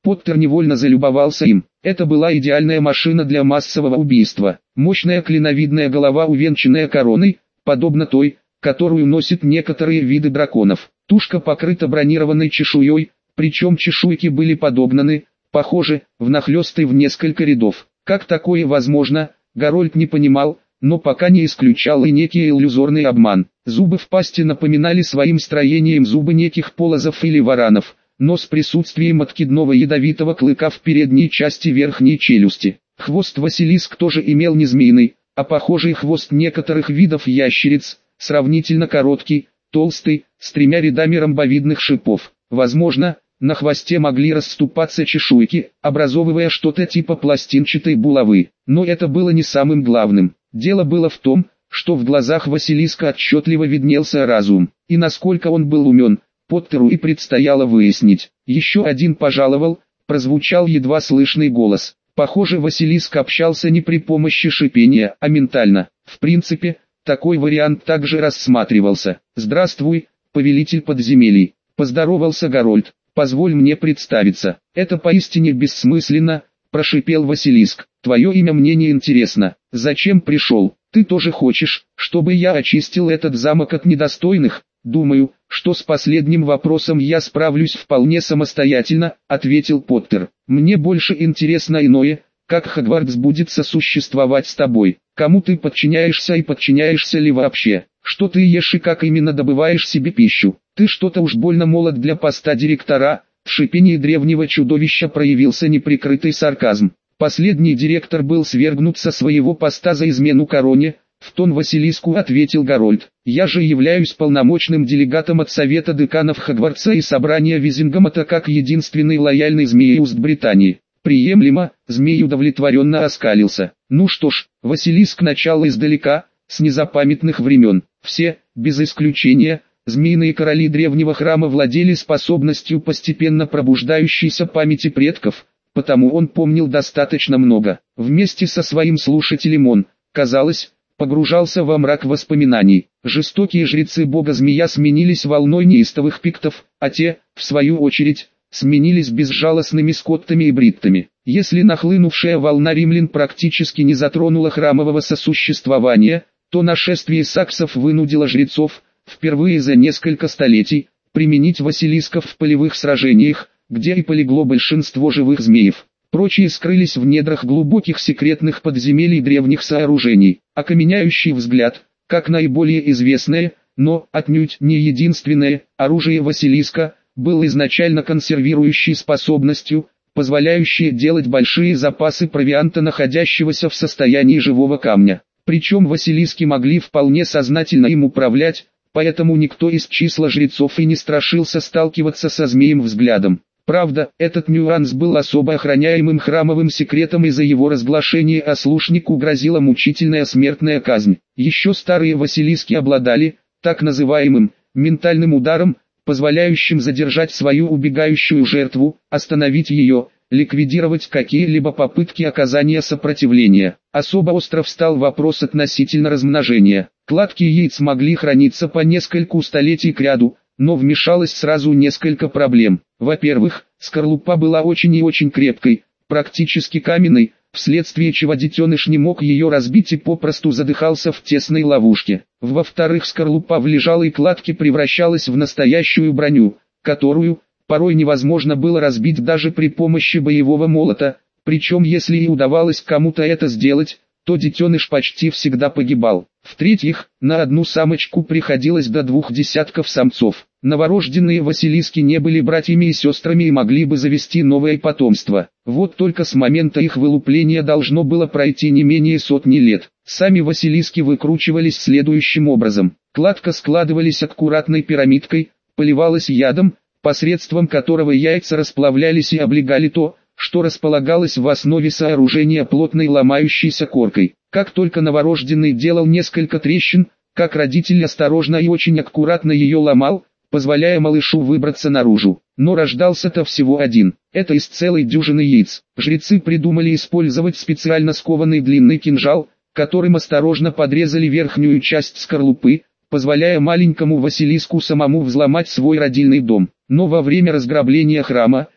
Поттер невольно залюбовался им. Это была идеальная машина для массового убийства. Мощная клиновидная голова, увенчанная короной, подобно той, которую носят некоторые виды драконов. Тушка покрыта бронированной чешуей, причем чешуйки были подогнаны, похоже, внахлёст и в несколько рядов. Как такое возможно, Гарольд не понимал, но пока не исключал и некий иллюзорный обман. Зубы в пасти напоминали своим строением зубы неких полозов или варанов, но с присутствием откидного ядовитого клыка в передней части верхней челюсти. Хвост Василиск тоже имел не змеиный, а похожий хвост некоторых видов ящериц, сравнительно короткий, толстый, с 3 рядами ромбовидных шипов. Возможно, на хвосте могли расступаться чешуйки, образовывая что-то типа пластинчатой булавы. Но это было не самым главным. Дело было в том, что в глазах Василиска отчетливо виднелся разум. И насколько он был умен, Поттеру и предстояло выяснить. Еще один пожаловал, прозвучал едва слышный голос. Похоже, Василиск общался не при помощи шипения, а ментально. В принципе, такой вариант также рассматривался. «Здравствуй, повелитель подземелий», — поздоровался Гарольд. «Позволь мне представиться». «Это поистине бессмысленно», — прошипел Василиск. «Твое имя мне не интересно. Зачем пришел? Ты тоже хочешь, чтобы я очистил этот замок от недостойных?» «Думаю, что с последним вопросом я справлюсь вполне самостоятельно», — ответил Поттер. «Мне больше интересно иное, как Хогвартс будет сосуществовать с тобой. Кому ты подчиняешься и подчиняешься ли вообще? Что ты ешь и как именно добываешь себе пищу? Ты что-то уж больно молод для поста директора». В шипении древнего чудовища проявился неприкрытый сарказм. «Последний директор был свергнут со своего поста за измену короне», — в тон Василиску ответил Гарольд. «Я же являюсь полномочным делегатом от Совета деканов Хогвартса и собрания Визингомота как единственный лояльный Змееуст Британии». «Приемлемо», — Змей удовлетворенно оскалился. «Ну что ж, Василиск начало издалека, с незапамятных времен. Все, без исключения, змеиные короли древнего храма владели способностью постепенно пробуждающейся памяти предков, потому он помнил достаточно много. Вместе со своим слушателем он, казалось, погружался во мрак воспоминаний. Жестокие жрецы бога-змея сменились волной неистовых пиктов, а те, в свою очередь, сменились безжалостными скоттами и бриттами. Если нахлынувшая волна римлян практически не затронула храмового сосуществования, то нашествие саксов вынудило жрецов, впервые за несколько столетий, применить Василисков в полевых сражениях, где и полегло большинство живых змеев. Прочие скрылись в недрах глубоких секретных подземелий древних сооружений. Окаменяющий взгляд, как наиболее известное, но отнюдь не единственное, оружие Василиска, был изначально консервирующей способностью, позволяющей делать большие запасы провианта, находящегося в состоянии живого камня. Причем Василиски могли вполне сознательно им управлять, поэтому никто из числа жрецов и не страшился сталкиваться со змеем взглядом. Правда, этот нюанс был особо охраняемым храмовым секретом, и за его разглашение ослушнику грозила мучительная смертная казнь. Еще старые Василиски обладали, так называемым, ментальным ударом, позволяющим задержать свою убегающую жертву, остановить ее, ликвидировать какие-либо попытки оказания сопротивления. Особо остро встал вопрос относительно размножения. Кладки яиц могли храниться по нескольку столетий кряду, но вмешалось сразу несколько проблем. Во-первых, скорлупа была очень и очень крепкой, практически каменной, вследствие чего детеныш не мог ее разбить и попросту задыхался в тесной ловушке. Во-вторых, скорлупа в лежалой кладке превращалась в настоящую броню, которую порой невозможно было разбить даже при помощи боевого молота, причем если и удавалось кому-то это сделать, то детеныш почти всегда погибал. В-третьих, на одну самочку приходилось до 2 десятков самцов. Новорожденные Василиски не были братьями и сестрами и могли бы завести новое потомство. Вот только с момента их вылупления должно было пройти не менее 100 лет. Сами Василиски выкручивались следующим образом. Кладка складывалась аккуратной пирамидкой, поливалась ядом, посредством которого яйца расплавлялись и облегали то, что располагалось в основе сооружения плотной ломающейся коркой. Как только новорожденный делал несколько трещин, как родитель осторожно и очень аккуратно ее ломал, позволяя малышу выбраться наружу. Но рождался-то всего один. Это из целой дюжины яиц. Жрецы придумали использовать специально скованный длинный кинжал, которым осторожно подрезали верхнюю часть скорлупы, позволяя маленькому Василиску самому взломать свой родильный дом. Но во время разграбления храма,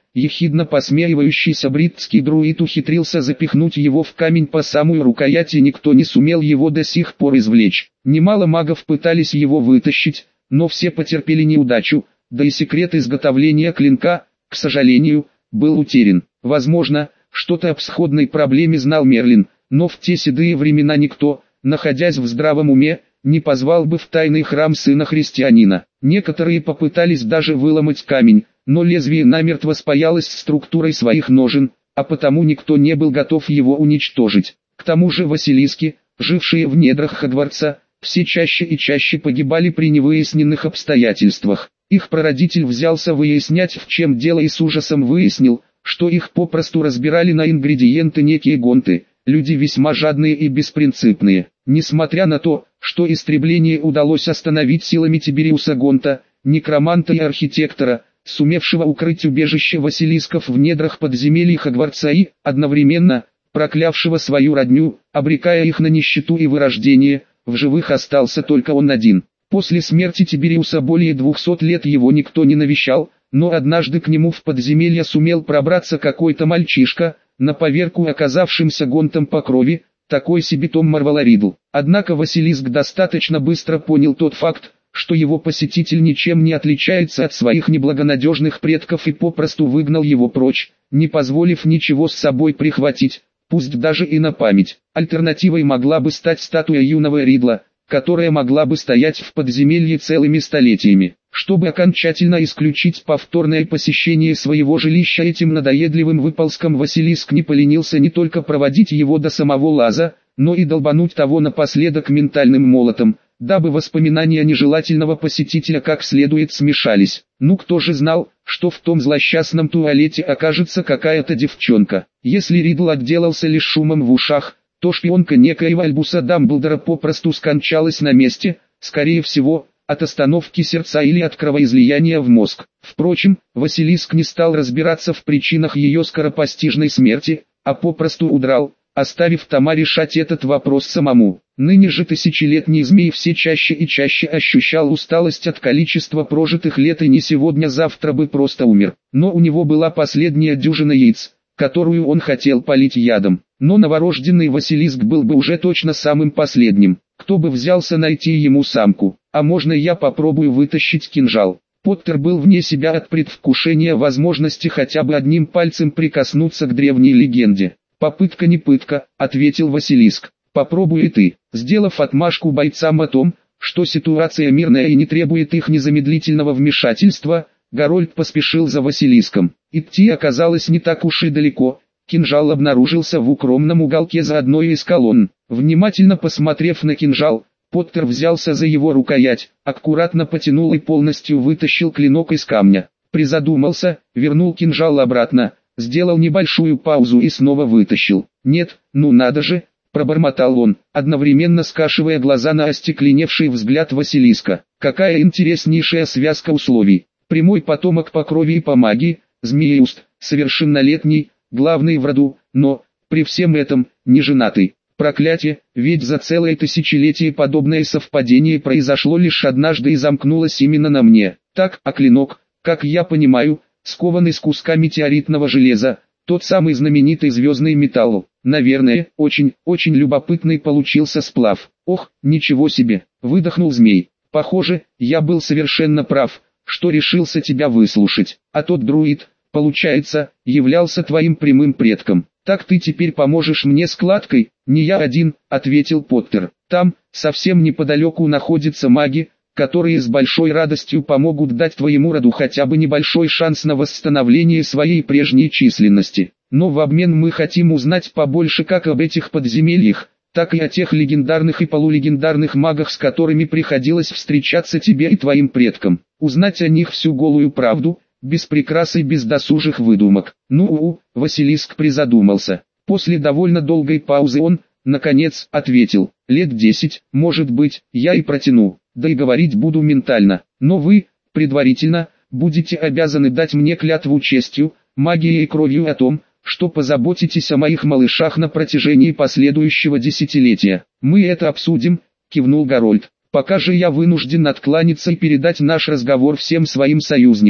ехидно посмеивающийся бритский друид ухитрился запихнуть его в камень по самую рукоять, и никто не сумел его до сих пор извлечь. Немало магов пытались его вытащить, но все потерпели неудачу, да и секрет изготовления клинка, к сожалению, был утерян. Возможно, что-то об сходной проблеме знал Мерлин, но в те седые времена никто, находясь в здравом уме, не позвал бы в тайный храм сына христианина. Некоторые попытались даже выломать камень, но лезвие намертво спаялось с структурой своих ножен, а потому никто не был готов его уничтожить. К тому же Василиски, жившие в недрах Хогвартса, все чаще и чаще погибали при невыясненных обстоятельствах. Их прародитель взялся выяснять, в чем дело, и с ужасом выяснил, что их попросту разбирали на ингредиенты некие гонты, люди весьма жадные и беспринципные. Несмотря на то, что истребление удалось остановить силами Тибериуса Гонта, некроманта и архитектора, сумевшего укрыть убежище Василисков в недрах подземелий Хогвартса и, одновременно, проклявшего свою родню, обрекая их на нищету и вырождение, в живых остался только он один. После смерти Тибериуса более 200 лет его никто не навещал, но однажды к нему в подземелье сумел пробраться какой-то мальчишка, на поверку оказавшимся гонтом по крови, такой себе Том Марвол Ридл. Однако Василиск достаточно быстро понял тот факт, что его посетитель ничем не отличается от своих неблагонадежных предков, и попросту выгнал его прочь, не позволив ничего с собой прихватить, пусть даже и на память. Альтернативой могла бы стать статуя юного Ридла, которая могла бы стоять в подземелье целыми столетиями. Чтобы окончательно исключить повторное посещение своего жилища этим надоедливым выползком, Василиск не поленился не только проводить его до самого лаза, но и долбануть того напоследок ментальным молотом, дабы воспоминания нежелательного посетителя как следует смешались. Ну кто же знал, что в том злосчастном туалете окажется какая-то девчонка. Если Ридл отделался лишь шумом в ушах, то шпионка некоего Альбуса Дамблдора попросту скончалась на месте, скорее всего, от остановки сердца или от кровоизлияния в мозг. Впрочем, Василиск не стал разбираться в причинах ее скоропостижной смерти, а попросту удрал, оставив Тома решать этот вопрос самому. Ныне же тысячелетний змей все чаще и чаще ощущал усталость от количества прожитых лет и не сегодня-завтра бы просто умер. Но у него была последняя дюжина яиц, которую он хотел полить ядом. Но новорожденный Василиск был бы уже точно самым последним. Кто бы взялся найти ему самку? А можно я попробую вытащить кинжал? Поттер был вне себя от предвкушения возможности хотя бы одним пальцем прикоснуться к древней легенде. «Попытка не пытка», — ответил Василиск. «Попробуй и ты». Сделав отмашку бойцам о том, что ситуация мирная и не требует их незамедлительного вмешательства, Гарольд поспешил за Василиском. Идти оказалось не так уж и далеко. Кинжал обнаружился в укромном уголке за одной из колонн. Внимательно посмотрев на кинжал, Поттер взялся за его рукоять, аккуратно потянул и полностью вытащил клинок из камня. Призадумался, вернул кинжал обратно, сделал небольшую паузу и снова вытащил. «Нет, ну надо же», — пробормотал он, одновременно скашивая глаза на остекленевший взгляд Василиска. «Какая интереснейшая связка условий. Прямой потомок по крови и по магии, Змееуст, совершеннолетний, главный в роду, но, при всем этом, не женатый. Проклятие, ведь за целое тысячелетие подобное совпадение произошло лишь однажды и замкнулось именно на мне. Так, а клинок, как я понимаю, скован из куска метеоритного железа, тот самый знаменитый звездный металл. Наверное, очень любопытный получился сплав. Ох, ничего себе, выдохнул змей. Похоже, я был совершенно прав, что решился тебя выслушать. А тот друид, получается, являлся твоим прямым предком. Так ты теперь поможешь мне с кладкой? Не я один, ответил Поттер. Там, совсем неподалеку находятся маги, которые с большой радостью помогут дать твоему роду хотя бы небольшой шанс на восстановление своей прежней численности. Но в обмен мы хотим узнать побольше как об этих подземельях, так и о тех легендарных и полулегендарных магах, с которыми приходилось встречаться тебе и твоим предкам. Узнать о них всю голую правду, без прикрас и без досужих выдумок. Василиск призадумался. После довольно долгой паузы он, наконец, ответил: лет 10, может быть, я и протяну, да и говорить буду ментально. Но вы, предварительно, будете обязаны дать мне клятву честью, магией и кровью о том, что позаботитесь о моих малышах на протяжении последующего десятилетия. Мы это обсудим, кивнул Гарольд. Пока же я вынужден откланяться и передать наш разговор всем своим союзникам.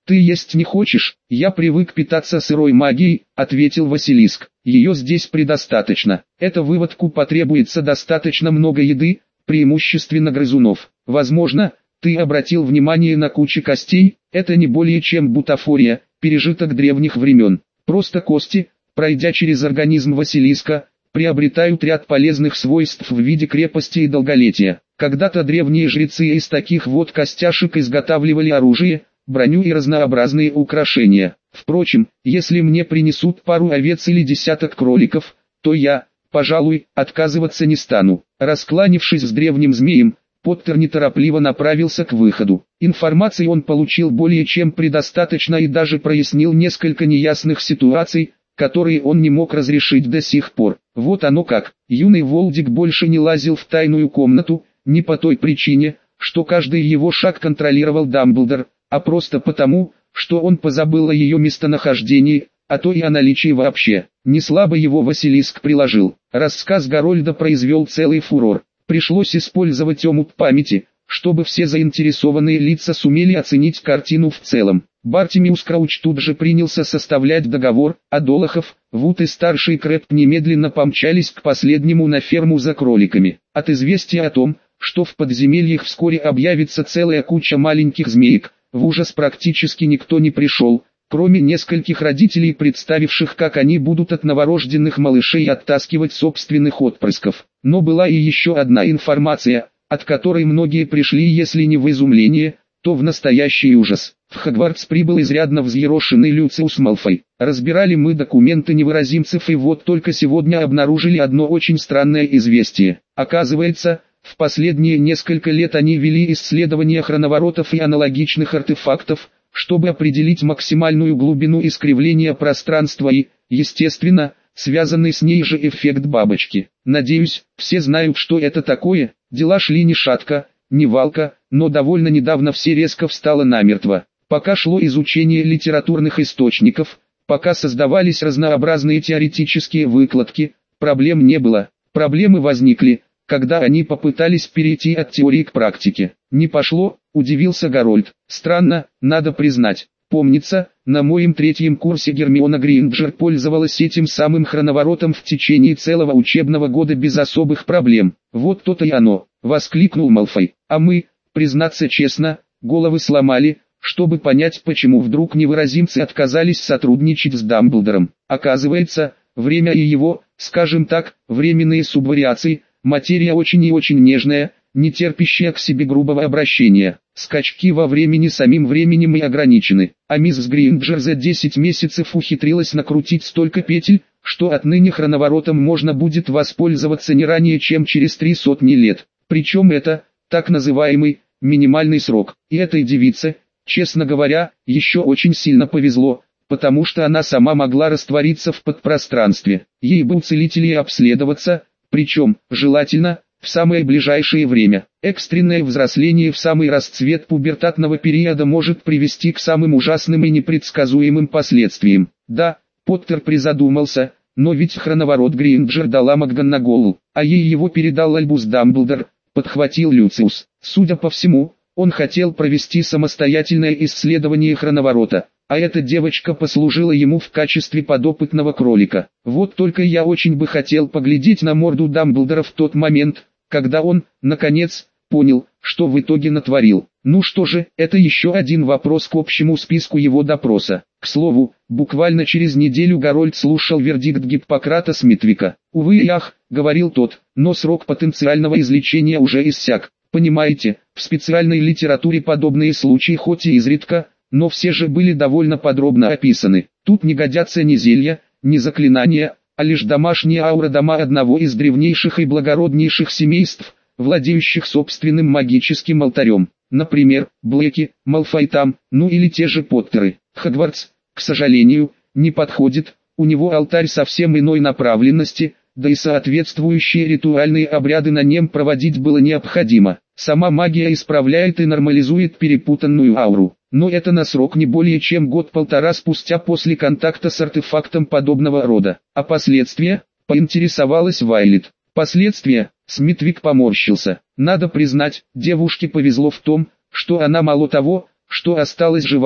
«Ты есть не хочешь?» «Я привык питаться сырой магией», — ответил Василиск. «Ее здесь предостаточно. Это выводку потребуется достаточно много еды, преимущественно грызунов. Возможно, ты обратил внимание на кучи костей, это не более чем бутафория, пережиток древних времен. Просто кости, пройдя через организм Василиска, приобретают ряд полезных свойств в виде крепости и долголетия. Когда-то древние жрецы из таких вот костяшек изготавливали оружие, броню и разнообразные украшения. Впрочем, если мне принесут пару овец или десяток кроликов, то я, пожалуй, отказываться не стану». Раскланившись с древним змеем, Поттер неторопливо направился к выходу. Информации он получил более чем предостаточно и даже прояснил несколько неясных ситуаций, которые он не мог разрешить до сих пор. Вот оно как. Юный Волдик больше не лазил в тайную комнату, не по той причине, что каждый его шаг контролировал Дамблдор, а просто потому, что он позабыл о ее местонахождении, а то и о наличии вообще. Не слабо его Василиск приложил. Рассказ Гарольда произвел целый фурор. Пришлось использовать омут памяти, чтобы все заинтересованные лица сумели оценить картину в целом. Бартимиус Крауч тут же принялся составлять договор, а Долохов, Вуд и старший Крэб немедленно помчались к последнему на ферму за кроликами. От известия о том, что в подземельях вскоре объявится целая куча маленьких змеек, в ужас практически никто не пришел, кроме нескольких родителей, представивших, как они будут от новорожденных малышей оттаскивать собственных отпрысков. Но была и еще одна информация, от которой многие пришли, если не в изумление, то в настоящий ужас. В Хогвартс прибыл изрядно взъерошенный Люциус Малфой. Разбирали мы документы невыразимцев и вот только сегодня обнаружили одно очень странное известие. Оказывается, в последние несколько лет они вели исследования хроноворотов и аналогичных артефактов, чтобы определить максимальную глубину искривления пространства и, естественно, связанный с ней же эффект бабочки. Надеюсь, все знают, что это такое. Дела шли ни шатко, ни валко, но довольно недавно все резко встало намертво. Пока шло изучение литературных источников, пока создавались разнообразные теоретические выкладки, проблем не было. Проблемы возникли, когда они попытались перейти от теории к практике. Не пошло, удивился Гарольд. Странно, надо признать. Помнится, на моем третьем курсе Гермиона Грейнджер пользовалась этим самым хроноворотом в течение целого учебного года без особых проблем. Вот то-то и оно, воскликнул Малфой. А мы, признаться честно, головы сломали, чтобы понять, почему вдруг невыразимцы отказались сотрудничать с Дамблдором. Оказывается, время и его, скажем так, временные субвариации, материя очень и очень нежная, не терпящая к себе грубого обращения. Скачки во времени самим временем и ограничены, а мисс Грейнджер за 10 месяцев ухитрилась накрутить столько петель, что отныне хроноворотом можно будет воспользоваться не ранее, чем через 300 лет. Причем это, так называемый, минимальный срок. И этой девице, честно говоря, еще очень сильно повезло, потому что она сама могла раствориться в подпространстве. Ей бы у целителей обследоваться, причем, желательно, в самое ближайшее время. Экстренное взросление в самый расцвет пубертатного периода может привести к самым ужасным и непредсказуемым последствиям. Да, Поттер призадумался, но ведь хроноворот Грейнджер дала МакГонагall, а ей его передал Альбус Дамблдор, подхватил Люциус. Судя по всему, он хотел провести самостоятельное исследование хроноворота, а эта девочка послужила ему в качестве подопытного кролика. Вот только я очень бы хотел поглядеть на морду Дамблдора в тот момент, когда он, наконец, понял, что в итоге натворил. Ну что же, это еще один вопрос к общему списку его допроса. К слову, буквально через неделю Гарольд слушал вердикт Гиппократа Смитвика. «Увы и ах», — говорил тот, — «но срок потенциального излечения уже иссяк. Понимаете, в специальной литературе подобные случаи хоть и изредка, но все же были довольно подробно описаны. Тут не годятся ни зелья, ни заклинания, а лишь домашняя аура дома одного из древнейших и благороднейших семейств, владеющих собственным магическим алтарем. Например, Блэки, Малфой там, ну или те же Поттеры. Хогвартс, к сожалению, не подходит, у него алтарь совсем иной направленности, да и соответствующие ритуальные обряды на нем проводить было необходимо. Сама магия исправляет и нормализует перепутанную ауру. Но это на срок не более чем год-полтора спустя после контакта с артефактом подобного рода. А последствия? Поинтересовалась Вайлет. Последствия? Смитвик поморщился. Надо признать, девушке повезло в том, что она мало того, что осталась жива,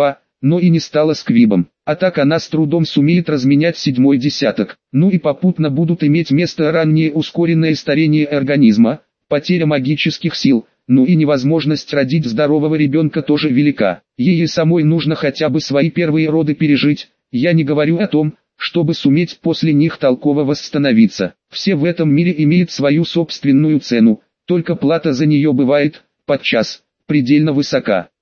но и не стала сквибом. А так она с трудом сумеет разменять 7-й десяток. Ну и попутно будут иметь место раннее ускоренное старение организма, потеря магических сил, ну и невозможность родить здорового ребенка тоже велика. Ей самой нужно хотя бы свои первые роды пережить, я не говорю о том, чтобы суметь после них толково восстановиться. Все в этом мире имеют свою собственную цену, только плата за нее бывает, подчас, предельно высока.